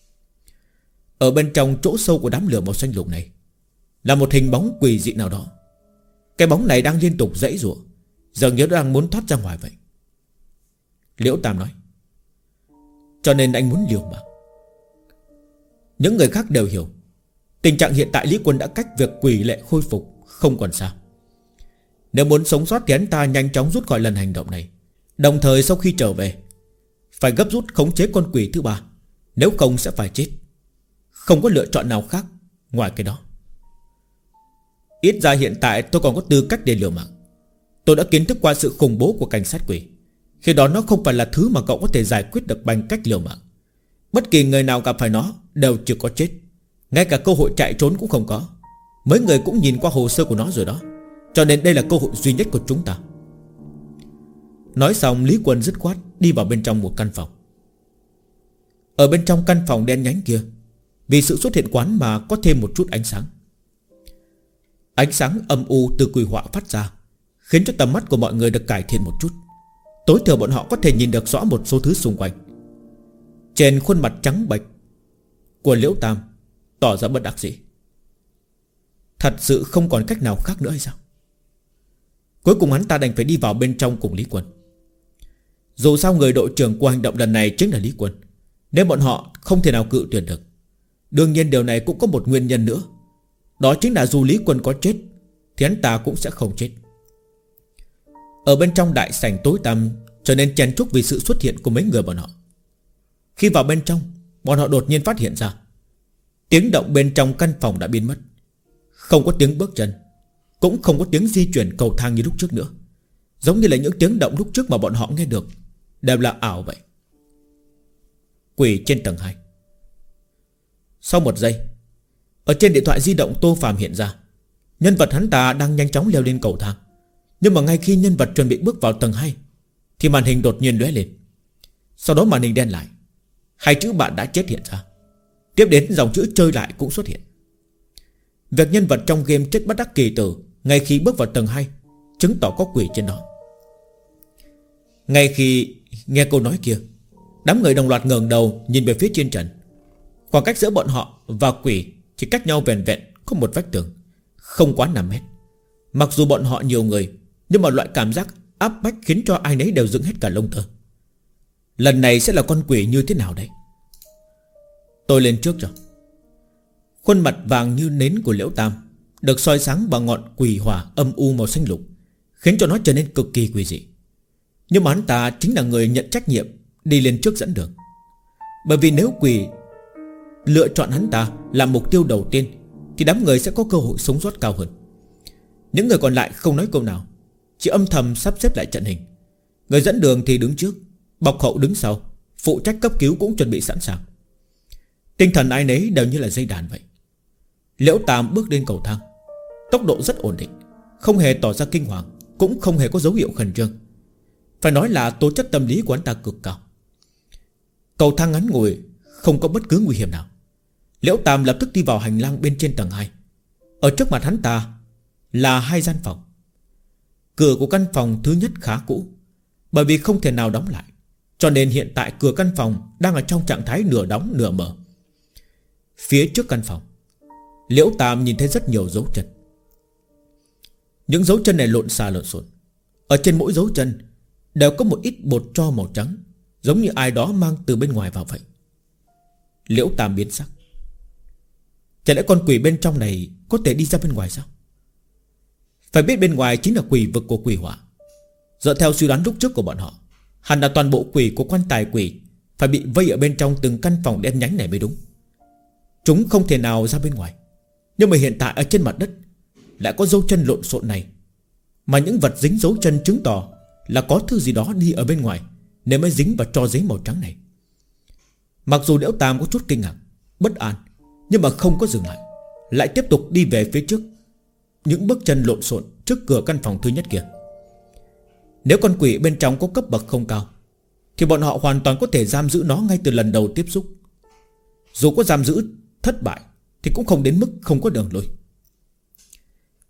Ở bên trong chỗ sâu của đám lửa màu xanh lục này là một hình bóng quỷ dị nào đó. Cái bóng này đang liên tục giãy giụa, dường như đang muốn thoát ra ngoài vậy. Liễu Tam nói: cho nên anh muốn liều mạng. Những người khác đều hiểu tình trạng hiện tại Lý Quân đã cách việc quỷ lệ khôi phục không còn xa. Nếu muốn sống sót thì hắn ta nhanh chóng rút khỏi lần hành động này, đồng thời sau khi trở về phải gấp rút khống chế con quỷ thứ ba, nếu không sẽ phải chết. Không có lựa chọn nào khác ngoài cái đó. Ít ra hiện tại tôi còn có tư cách để liều mạng. Tôi đã kiến thức qua sự khủng bố của cảnh sát quỷ. Khi đó nó không phải là thứ mà cậu có thể giải quyết được bằng cách liều mạng. Bất kỳ người nào gặp phải nó đều chỉ có chết, ngay cả cơ hội chạy trốn cũng không có. Mấy người cũng nhìn qua hồ sơ của nó rồi đó, cho nên đây là cơ hội duy nhất của chúng ta. Nói xong Lý Quân dứt khoát đi vào bên trong một căn phòng. Ở bên trong căn phòng đen nhánh kia, vì sự xuất hiện quán mà có thêm một chút ánh sáng. Ánh sáng âm u từ quỷ họa phát ra, khiến cho tầm mắt của mọi người được cải thiện một chút. Tối thiểu bọn họ có thể nhìn được rõ một số thứ xung quanh. Trên khuôn mặt trắng bệch của Liễu Tam tỏ ra bất đắc dĩ. Thật sự không còn cách nào khác nữa hay sao? Cuối cùng hắn ta đành phải đi vào bên trong cùng Lý Quân. Dù sao người đội trưởng của hành động lần này chính là Lý Quân, nên bọn họ không thể nào cự tuyệt được. Đương nhiên điều này cũng có một nguyên nhân nữa, đó chính là dù Lý Quân có chết thì hắn ta cũng sẽ không chết. Ở bên trong đại sảnh tối tăm trở nên chen chúc vì sự xuất hiện của mấy người bọn họ. Khi vào bên trong, bọn họ đột nhiên phát hiện ra tiếng động bên trong căn phòng đã biến mất. Không có tiếng bước chân, cũng không có tiếng di chuyển cầu thang như lúc trước nữa. Giống như là những tiếng động lúc trước mà bọn họ nghe được đều là ảo vậy. Quỷ trên tầng 2. Sau một giây, ở trên điện thoại di động Tô Phàm hiện ra nhân vật hắn ta đang nhanh chóng leo lên cầu thang. Nhưng mà ngay khi nhân vật chuẩn bị bước vào tầng 2 thì màn hình đột nhiên lóe lên. Sau đó màn hình đen lại, hai chữ bạn đã chết hiện ra. Tiếp đến dòng chữ chơi lại cũng xuất hiện. Việc nhân vật trong game chết bất đắc kỳ tử ngay khi bước vào tầng 2 chứng tỏ có quỷ trên đó. Ngay khi nghe câu nói kia, đám người đồng loạt ngẩng đầu nhìn về phía trên trần. Khoảng cách giữa bọn họ và quỷ chỉ cách nhau vẻn vẹn có một vách tường, không quá 5 mét. Mặc dù bọn họ nhiều người, nhưng mà loại cảm giác áp bách khiến cho ai nấy đều dựng hết cả lông tơ. Lần này sẽ là con quỷ như thế nào đấy? Tôi lên trước rồi. Khuôn mặt vàng như nến của Liễu Tam được soi sáng bằng ngọn quỷ hỏa âm u màu xanh lục, khiến cho nó trở nên cực kỳ quỷ dị. Nhưng mà hắn ta chính là người nhận trách nhiệm đi lên trước dẫn đường. Bởi vì nếu quỷ lựa chọn hắn ta làm mục tiêu đầu tiên thì đám người sẽ có cơ hội sống sót cao hơn. Những người còn lại không nói câu nào, chỉ âm thầm sắp xếp lại trận hình. Người dẫn đường thì đứng trước, bọc hậu đứng sau, phụ trách cấp cứu cũng chuẩn bị sẵn sàng. Tinh thần ai nấy đều như là dây đàn vậy. Liễu Tam bước lên cầu thang, tốc độ rất ổn định, không hề tỏ ra kinh hoàng, cũng không hề có dấu hiệu khẩn trương. Phải nói là tố chất tâm lý của hắn ta cực cao. Cầu thang ngắn ngủi, không có bất cứ nguy hiểm nào. Liễu Tam lập tức đi vào hành lang bên trên tầng 2. Ở trước mặt hắn ta là 2 gian phòng. Cửa của căn phòng thứ nhất khá cũ, bởi vì không thể nào đóng lại, cho nên hiện tại cửa căn phòng đang ở trong trạng thái nửa đóng nửa mở. Phía trước căn phòng, Liễu Tam nhìn thấy rất nhiều dấu chân. Những dấu chân này lộn xà lộn xộn. Ở trên mỗi dấu chân đều có một ít bột tro màu trắng, giống như ai đó mang từ bên ngoài vào vậy. Liễu Tam biến sắc. Chả lẽ con quỷ bên trong này có thể đi ra bên ngoài sao? Phải biết bên ngoài chính là quỷ vực của quỷ hỏa. Dựa theo suy đoán lúc trước của bọn họ, hẳn là toàn bộ quỷ của quan tài quỷ phải bị vây ở bên trong từng căn phòng đen nhánh này mới đúng. Chúng không thể nào ra bên ngoài. Nhưng mà hiện tại ở trên mặt đất lại có dấu chân lộn xộn này, mà những vật dính dấu chân chứng tỏ là có thứ gì đó đi ở bên ngoài nên mới dính vào tro giấy màu trắng này. Mặc dù Liễu Tam có chút kinh ngạc, bất an, nhưng mà không có dừng lại, lại tiếp tục đi về phía trước. Những bước chân lộn xộn trước cửa căn phòng thứ nhất kia. Nếu con quỷ bên trong có cấp bậc không cao thì bọn họ hoàn toàn có thể giam giữ nó ngay từ lần đầu tiếp xúc. Dù có giam giữ thất bại thì cũng không đến mức không có đường lui.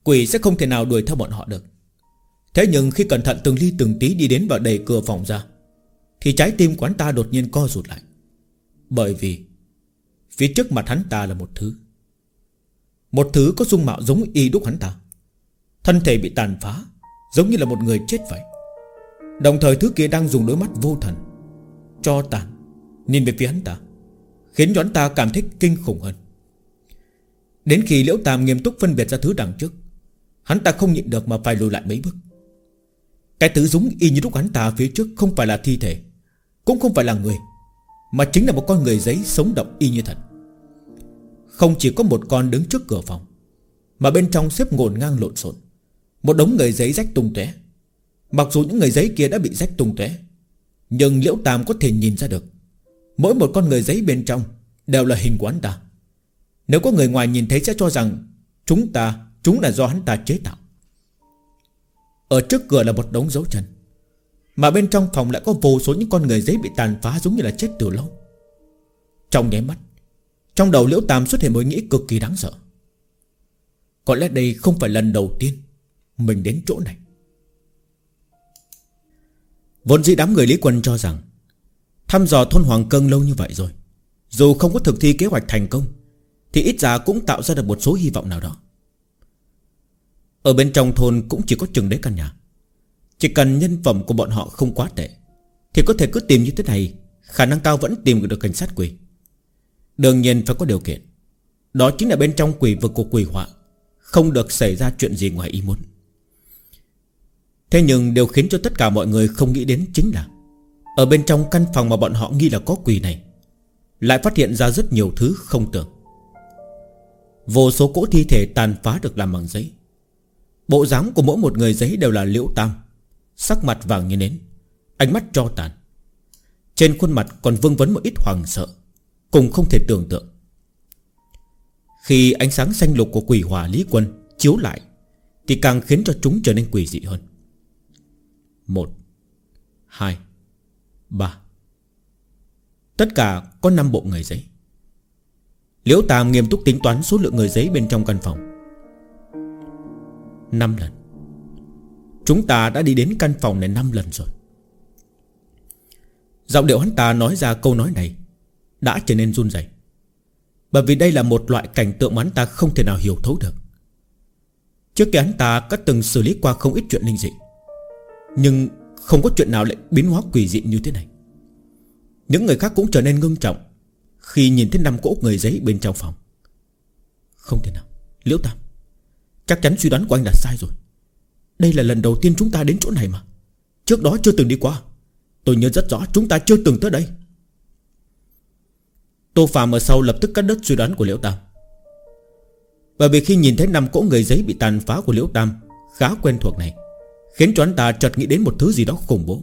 Quỷ sẽ không thể nào đuổi theo bọn họ được. Thế nhưng khi cẩn thận từng ly từng tí đi đến và đẩy cửa phòng ra, thì trái tim của hắn ta đột nhiên co rụt lại. Bởi vì phía trước mặt hắn ta là một thứ có dung mạo giống y đúc hắn ta. Thân thể bị tàn phá, giống như là một người chết vậy. Đồng thời thứ kia đang dùng đôi mắt vô thần, cho tàn, nhìn về phía hắn ta, khiến cho hắn ta cảm thấy kinh khủng hơn. Đến khi Liễu Tam nghiêm túc phân biệt ra thứ đằng trước, hắn ta không nhịn được mà phải lùi lại mấy bước. Cái thứ giống y như lúc hắn ta phía trước không phải là thi thể, cũng không phải là người, mà chính là một con người giấy sống động y như thật. Không chỉ có một con đứng trước cửa phòng, mà bên trong xếp ngổn ngang lộn xộn một đống người giấy rách tung tóe. Mặc dù những người giấy kia đã bị rách tung tóe, nhưng Liễu Tam có thể nhìn ra được mỗi một con người giấy bên trong đều là hình của hắn ta. Nếu có người ngoài nhìn thấy sẽ cho rằng chúng là do hắn ta chế tạo. Ở trước cửa là một đống dấu chân, mà bên trong phòng lại có vô số những con người giấy bị tàn phá giống như là chết từ lâu. Trong nháy mắt, trong đầu Liễu Tam xuất hiện một ý nghĩ cực kỳ đáng sợ. Có lẽ đây không phải lần đầu tiên mình đến chỗ này. Vốn dĩ đám người Lý Quân cho rằng thăm dò thôn Hoàng Cân lâu như vậy rồi, dù không có thực thi kế hoạch thành công, thì ít ra cũng tạo ra được một số hy vọng nào đó. Ở bên trong thôn cũng chỉ có chừng đấy căn nhà. Chỉ cần nhân phẩm của bọn họ không quá tệ, thì có thể cứ tìm như thế này, khả năng cao vẫn tìm được cảnh sát quỷ. Đương nhiên phải có điều kiện, đó chính là bên trong quỷ vực của quỷ họa không được xảy ra chuyện gì ngoài ý muốn. Thế nhưng điều khiến cho tất cả mọi người không nghĩ đến chính là ở bên trong căn phòng mà bọn họ nghi là có quỷ này, lại phát hiện ra rất nhiều thứ không tưởng. Vô số cỗ thi thể tàn phá được làm bằng giấy. Bộ dáng của mỗi một người giấy đều là Liễu Tam, sắc mặt vàng như nến, ánh mắt tro tàn. Trên khuôn mặt còn vương vấn một ít hoảng sợ, cùng không thể tưởng tượng. Khi ánh sáng xanh lục của quỷ hỏa Lý Quân chiếu lại, thì càng khiến cho chúng trở nên quỷ dị hơn. 1, 2, 3. Tất cả có 5 bộ người giấy. Liễu Tam nghiêm túc tính toán số lượng người giấy bên trong căn phòng. 5 lần. Chúng ta đã đi đến căn phòng này 5 lần rồi. Giọng điệu hắn ta nói ra câu nói này đã trở nên run rẩy, bởi vì đây là một loại cảnh tượng mà hắn ta không thể nào hiểu thấu được. Trước kia hắn ta đã từng xử lý qua không ít chuyện linh dị, nhưng không có chuyện nào lại biến hóa quỷ dị như thế này. Những người khác cũng trở nên ngưng trọng khi nhìn thấy 5 cỗ người giấy bên trong phòng. Không thể nào, Liễu Tam, chắc chắn suy đoán của anh là sai rồi. Đây là lần đầu tiên chúng ta đến chỗ này mà, trước đó chưa từng đi qua. Tôi nhớ rất rõ chúng ta chưa từng tới đây. Tô Phàm ở sau lập tức cắt đứt suy đoán của Liễu Tam, bởi vì khi nhìn thấy 5 cỗ người giấy bị tàn phá của Liễu Tam khá quen thuộc này, khiến cho hắn ta chợt nghĩ đến một thứ gì đó khủng bố.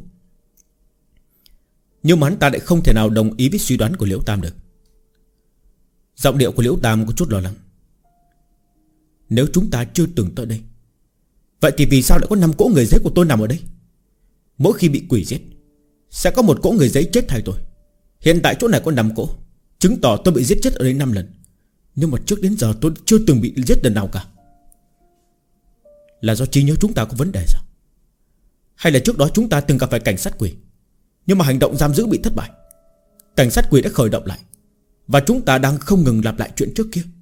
Nhưng mà hắn ta lại không thể nào đồng ý với suy đoán của Liễu Tam được. Giọng điệu của Liễu Tam có chút lo lắng. Nếu chúng ta chưa từng tới đây, vậy thì vì sao lại có 5 cỗ người giấy của tôi nằm ở đây? Mỗi khi bị quỷ giết, sẽ có một cỗ người giấy chết thay tôi. Hiện tại chỗ này có 5 cỗ, chứng tỏ tôi bị giết chết ở đây 5 lần. Nhưng mà trước đến giờ tôi chưa từng bị giết lần nào cả. Là do trí nhớ chúng ta có vấn đề sao? Hay là trước đó chúng ta từng gặp phải cảnh sát quỷ, nhưng mà hành động giam giữ bị thất bại, cảnh sát quỷ đã khởi động lại, và chúng ta đang không ngừng lặp lại chuyện trước kia.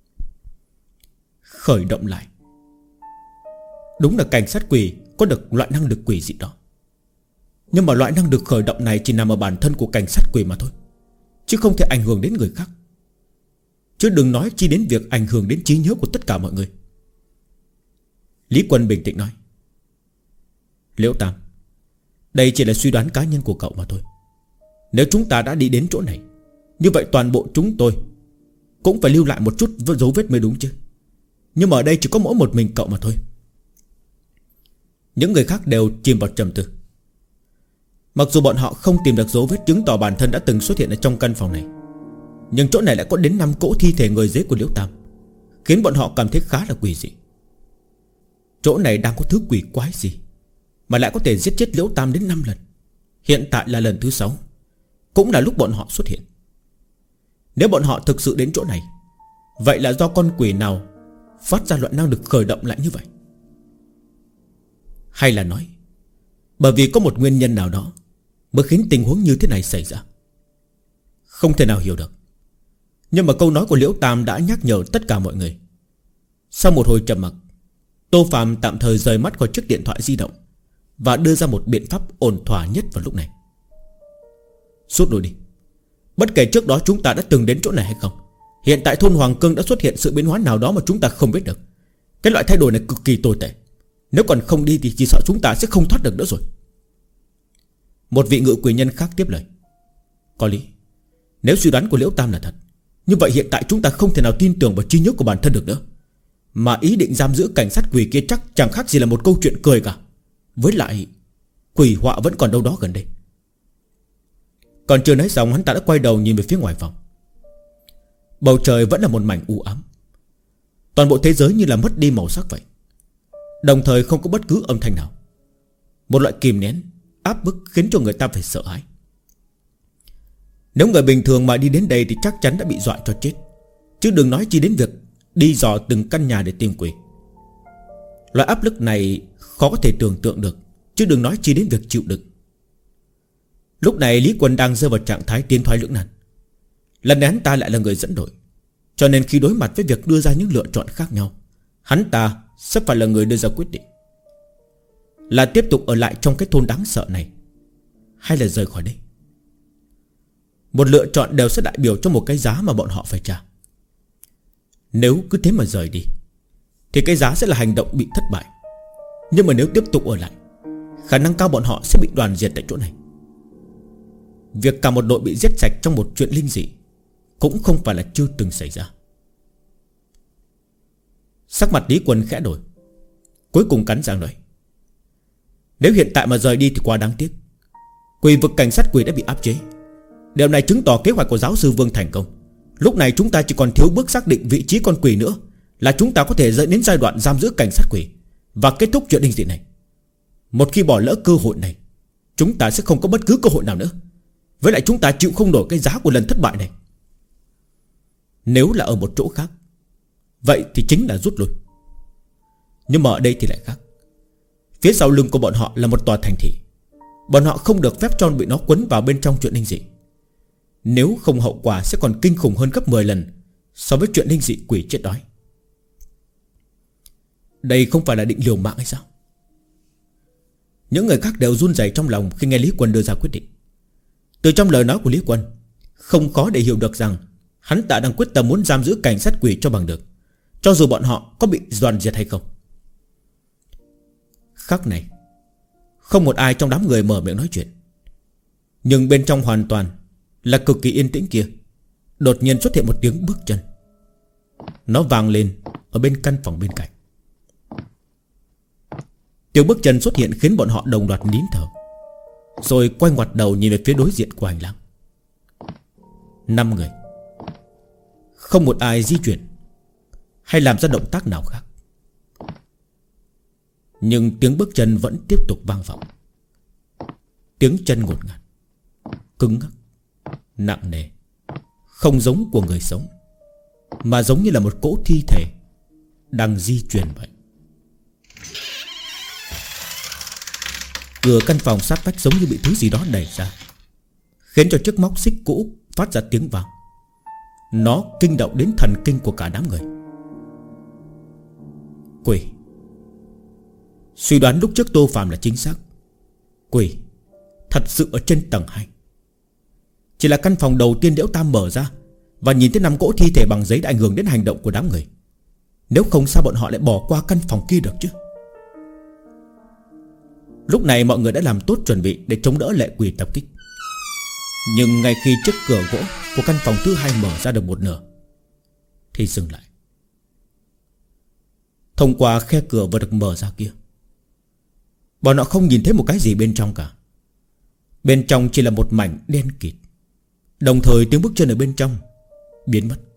Khởi động lại. Đúng là cảnh sát quỷ có được loại năng lực quỷ dị đó, nhưng mà loại năng lực khởi động này chỉ nằm ở bản thân của cảnh sát quỷ mà thôi, chứ không thể ảnh hưởng đến người khác. Chứ đừng nói chi đến việc ảnh hưởng đến trí nhớ của tất cả mọi người. Lý Quân bình tĩnh nói. Liễu Tam, đây chỉ là suy đoán cá nhân của cậu mà thôi. Nếu chúng ta đã đi đến chỗ này, như vậy toàn bộ chúng tôi cũng phải lưu lại một chút dấu vết mới đúng chứ. Nhưng mà ở đây chỉ có mỗi một mình cậu mà thôi. Những người khác đều chìm vào trầm tư. Mặc dù bọn họ không tìm được dấu vết chứng tỏ bản thân đã từng xuất hiện ở trong căn phòng này, nhưng chỗ này lại có đến 5 cỗ thi thể người giấy của Liễu Tam, khiến bọn họ cảm thấy khá là quỷ dị. Chỗ này đang có thứ quỷ quái gì mà lại có thể giết chết Liễu Tam đến 5 lần. Hiện tại là lần thứ 6, cũng là lúc bọn họ xuất hiện. Nếu bọn họ thực sự đến chỗ này, vậy là do con quỷ nào phát ra loại năng lực khởi động lại như vậy? Hay là nói bởi vì có một nguyên nhân nào đó mới khiến tình huống như thế này xảy ra? Không thể nào hiểu được. Nhưng mà câu nói của Liễu Tam đã nhắc nhở tất cả mọi người. Sau một hồi trầm mặc, Tô Phàm tạm thời rời mắt khỏi chiếc điện thoại di động và đưa ra một biện pháp ổn thỏa nhất vào lúc này. Rút lui đi. Bất kể trước đó chúng ta đã từng đến chỗ này hay không, hiện tại thôn Hoàng Cương đã xuất hiện sự biến hóa nào đó mà chúng ta không biết được. Cái loại thay đổi này cực kỳ tồi tệ. Nếu còn không đi thì chỉ sợ chúng ta sẽ không thoát được nữa rồi. Một vị ngự quỷ nhân khác tiếp lời. Có lý. Nếu suy đoán của Liễu Tam là thật, như vậy hiện tại chúng ta không thể nào tin tưởng vào trí nhớ của bản thân được nữa. Mà ý định giam giữ cảnh sát quỷ kia chắc chẳng khác gì là một câu chuyện cười cả. Với lại quỷ họa vẫn còn đâu đó gần đây. Còn chưa nói xong, hắn ta đã quay đầu nhìn về phía ngoài phòng. Bầu trời vẫn là một mảnh u ám. Toàn bộ thế giới như là mất đi màu sắc vậy. Đồng thời không có bất cứ âm thanh nào. Một loại kìm nén, áp bức khiến cho người ta phải sợ hãi. Nếu người bình thường mà đi đến đây thì chắc chắn đã bị dọa cho chết, chứ đừng nói chi đến việc đi dò từng căn nhà để tìm quỷ. Loại áp lực này khó có thể tưởng tượng được, chứ đừng nói chi đến việc chịu đựng. Lúc này Lý Quân đang rơi vào trạng thái tiến thoái lưỡng nan. Lần này hắn ta lại là người dẫn đội, cho nên khi đối mặt với việc đưa ra những lựa chọn khác nhau, hắn ta sắp phải là người đưa ra quyết định. Là tiếp tục ở lại trong cái thôn đáng sợ này, hay là rời khỏi đây. Một lựa chọn đều sẽ đại biểu cho một cái giá mà bọn họ phải trả. Nếu cứ thế mà rời đi thì cái giá sẽ là hành động bị thất bại. Nhưng mà nếu tiếp tục ở lại, khả năng cao bọn họ sẽ bị đoàn diệt tại chỗ này. Việc cả một đội bị giết sạch trong một chuyện linh dị cũng không phải là chưa từng xảy ra. Sắc mặt Lý Quân khẽ đổi, cuối cùng cắn răng nói. Nếu hiện tại mà rời đi thì quá đáng tiếc. Quỷ vực cảnh sát quỷ đã bị áp chế. Điều này chứng tỏ kế hoạch của giáo sư Vương thành công. Lúc này chúng ta chỉ còn thiếu bước xác định vị trí con quỷ nữa, là chúng ta có thể dẫn đến giai đoạn giam giữ cảnh sát quỷ và kết thúc chuyện linh dị này. Một khi bỏ lỡ cơ hội này, chúng ta sẽ không có bất cứ cơ hội nào nữa. Với lại chúng ta chịu không nổi cái giá của lần thất bại này. Nếu là ở một chỗ khác, vậy thì chính là rút lui. Nhưng mà ở đây thì lại khác. Phía sau lưng của bọn họ là một tòa thành thị. Bọn họ không được phép cho bị nó quấn vào bên trong chuyện linh dị. Nếu không hậu quả sẽ còn kinh khủng hơn gấp 10 lần so với chuyện linh dị quỷ chết đói. Đây không phải là định liều mạng hay sao? Những người khác đều run rẩy trong lòng khi nghe Lý Quân đưa ra quyết định. Từ trong lời nói của Lý Quân, không khó để hiểu được rằng hắn ta đang quyết tâm muốn giam giữ cảnh sát quỷ cho bằng được, cho dù bọn họ có bị đoàn diệt hay không. Khắc này, không một ai trong đám người mở miệng nói chuyện. Nhưng bên trong hoàn toàn là cực kỳ yên tĩnh kia, đột nhiên xuất hiện một tiếng bước chân. Nó vang lên ở bên căn phòng bên cạnh. Tiếng bước chân xuất hiện khiến bọn họ đồng loạt nín thở, rồi quay ngoặt đầu nhìn về phía đối diện của hành lang. 5 người, không một ai di chuyển hay làm ra động tác nào khác. Nhưng tiếng bước chân vẫn tiếp tục vang vọng. Tiếng chân ngột ngạt, cứng ngắc, nặng nề, không giống của người sống, mà giống như là một cỗ thi thể đang di chuyển vậy. Cửa căn phòng sát vách giống như bị thứ gì đó đẩy ra, khiến cho chiếc móc xích cũ phát ra tiếng vang. Nó kinh động đến thần kinh của cả đám người. Quỷ. Suy đoán lúc trước Tô Phàm là chính xác. Quỷ thật sự ở trên tầng 2. Chỉ là căn phòng đầu tiên Liễu Tam mở ra và nhìn thấy 5 cỗ thi thể bằng giấy đã ảnh hưởng đến hành động của đám người. Nếu không sao bọn họ lại bỏ qua căn phòng kia được chứ? Lúc này mọi người đã làm tốt chuẩn bị để chống đỡ lệ quỷ tập kích. Nhưng ngay khi chiếc cửa gỗ của căn phòng thứ 2 mở ra được một nửa thì dừng lại. Thông qua khe cửa vừa được mở ra kia, bọn họ không nhìn thấy một cái gì bên trong cả. Bên trong chỉ là một mảnh đen kịt. Đồng thời tiếng bước chân ở bên trong biến mất.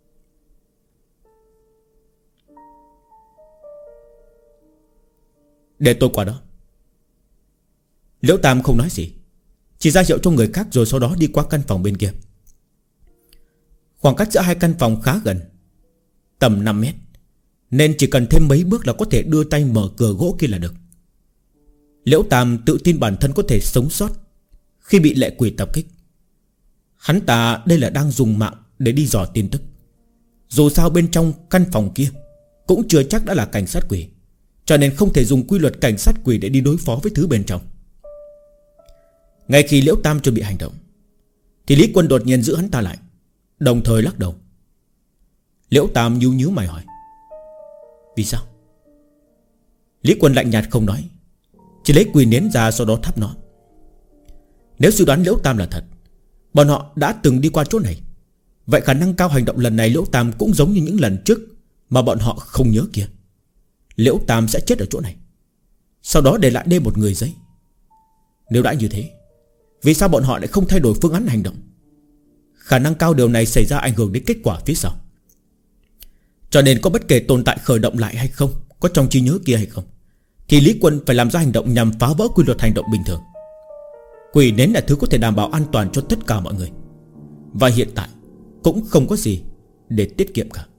Để tôi qua đó. Liễu Tam không nói gì, chỉ ra hiệu cho người khác, rồi sau đó đi qua căn phòng bên kia. Khoảng cách giữa hai căn phòng khá gần, tầm 5 mét. nên chỉ cần thêm mấy bước là có thể đưa tay mở cửa gỗ kia là được. Liễu Tam tự tin bản thân có thể sống sót khi bị lệ quỷ tập kích. Hắn ta đây là đang dùng mạng để đi dò tin tức. Dù sao bên trong căn phòng kia cũng chưa chắc đã là cảnh sát quỷ, cho nên không thể dùng quy luật cảnh sát quỷ để đi đối phó với thứ bên trong. Ngay khi Liễu Tam chuẩn bị hành động thì Lý Quân đột nhiên giữ hắn ta lại, đồng thời lắc đầu. Liễu Tam nhíu nhíu mày hỏi: vì sao? Lý Quân lạnh nhạt không nói, chỉ lấy quỷ nến ra sau đó thắp nó. Nếu suy đoán Liễu Tam là thật, bọn họ đã từng đi qua chỗ này, vậy khả năng cao hành động lần này Liễu Tam cũng giống như những lần trước mà bọn họ không nhớ kia. Liễu Tam sẽ chết ở chỗ này, sau đó để lại đây một người giấy. Nếu đã như thế, vì sao bọn họ lại không thay đổi phương án hành động? Khả năng cao điều này xảy ra ảnh hưởng đến kết quả phía sau. Cho nên có bất kể tồn tại khởi động lại hay không, có trong trí nhớ kia hay không, thì Lý Quân phải làm ra hành động nhằm phá vỡ quy luật hành động bình thường. Quỷ nến là thứ có thể đảm bảo an toàn cho tất cả mọi người, và hiện tại cũng không có gì để tiết kiệm cả.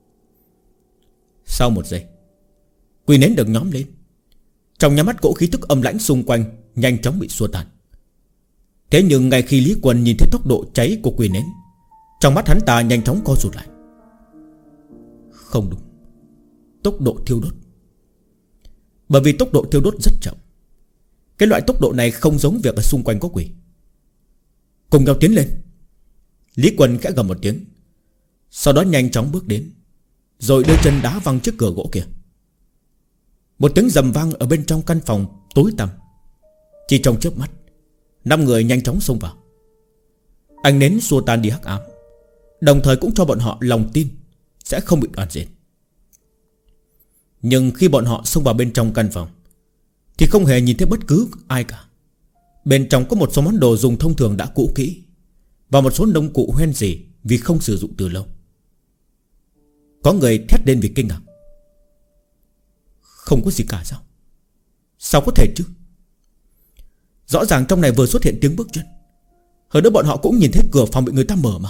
Sau một giây, quỷ nến được nhóm lên. Trong nhắm mắt cỗ khí tức âm lãnh xung quanh nhanh chóng bị xua tan. Thế nhưng ngay khi Lý Quân nhìn thấy tốc độ cháy của quỷ nến, trong mắt hắn ta nhanh chóng co rụt lại. Không đúng, tốc độ thiêu đốt. Bởi vì tốc độ thiêu đốt rất chậm. Cái loại tốc độ này không giống việc ở xung quanh có quỷ. Cùng nhau tiến lên. Lý Quân khẽ gầm một tiếng, sau đó nhanh chóng bước đến, rồi đưa chân đá văng trước cửa gỗ kia. Một tiếng rầm vang ở bên trong căn phòng tối tăm. Chỉ trong chớp mắt, 5 người nhanh chóng xông vào. Ánh nến xua tan đi hắc ám, đồng thời cũng cho bọn họ lòng tin sẽ không bị đoạt diệt. Nhưng khi bọn họ xông vào bên trong căn phòng thì không hề nhìn thấy bất cứ ai cả. Bên trong có một số món đồ dùng thông thường đã cũ kỹ, và một số nông cụ hoen rỉ vì không sử dụng từ lâu. Có người thét lên vì kinh ngạc. Không có gì cả sao? Sao có thể chứ? Rõ ràng trong này vừa xuất hiện tiếng bước chân, hơn nữa bọn họ cũng nhìn thấy cửa phòng bị người ta mở mà.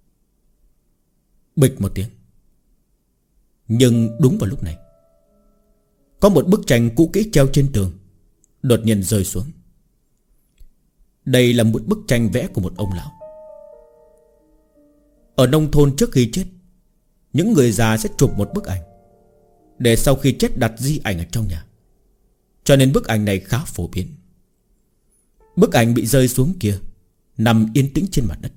Bịch một tiếng. Nhưng đúng vào lúc này, có một bức tranh cũ kỹ treo trên tường đột nhiên rơi xuống. Đây là một bức tranh vẽ của một ông lão. Ở nông thôn trước khi chết, những người già sẽ chụp một bức ảnh để sau khi chết đặt di ảnh ở trong nhà, cho nên bức ảnh này khá phổ biến. Bức ảnh bị rơi xuống kia nằm yên tĩnh trên mặt đất.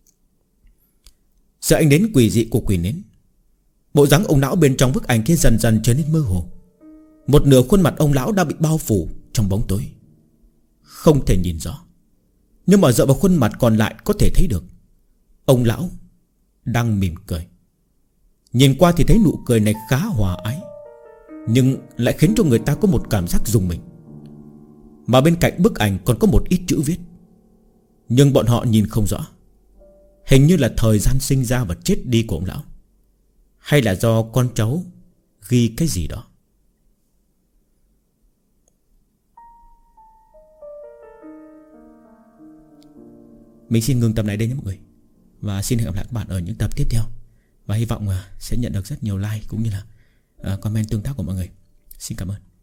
Sự ánh nến quỷ dị của quỷ nến, bộ dáng ông lão bên trong bức ảnh kia dần dần trở nên mơ hồ. Một nửa khuôn mặt ông lão đã bị bao phủ trong bóng tối, không thể nhìn rõ. Nhưng mà dựa vào khuôn mặt còn lại có thể thấy được ông lão đang mỉm cười. Nhìn qua thì thấy nụ cười này khá hòa ái, nhưng lại khiến cho người ta có một cảm giác rùng mình. Mà bên cạnh bức ảnh còn có một ít chữ viết, nhưng bọn họ nhìn không rõ. Hình như là thời gian sinh ra và chết đi của ông lão, hay là do con cháu ghi cái gì đó. Mình xin ngừng tập này đây nhé mọi người, và xin hẹn gặp lại các bạn ở những tập tiếp theo. Và hy vọng sẽ nhận được rất nhiều like cũng như là comment tương tác của mọi người. Xin cảm ơn.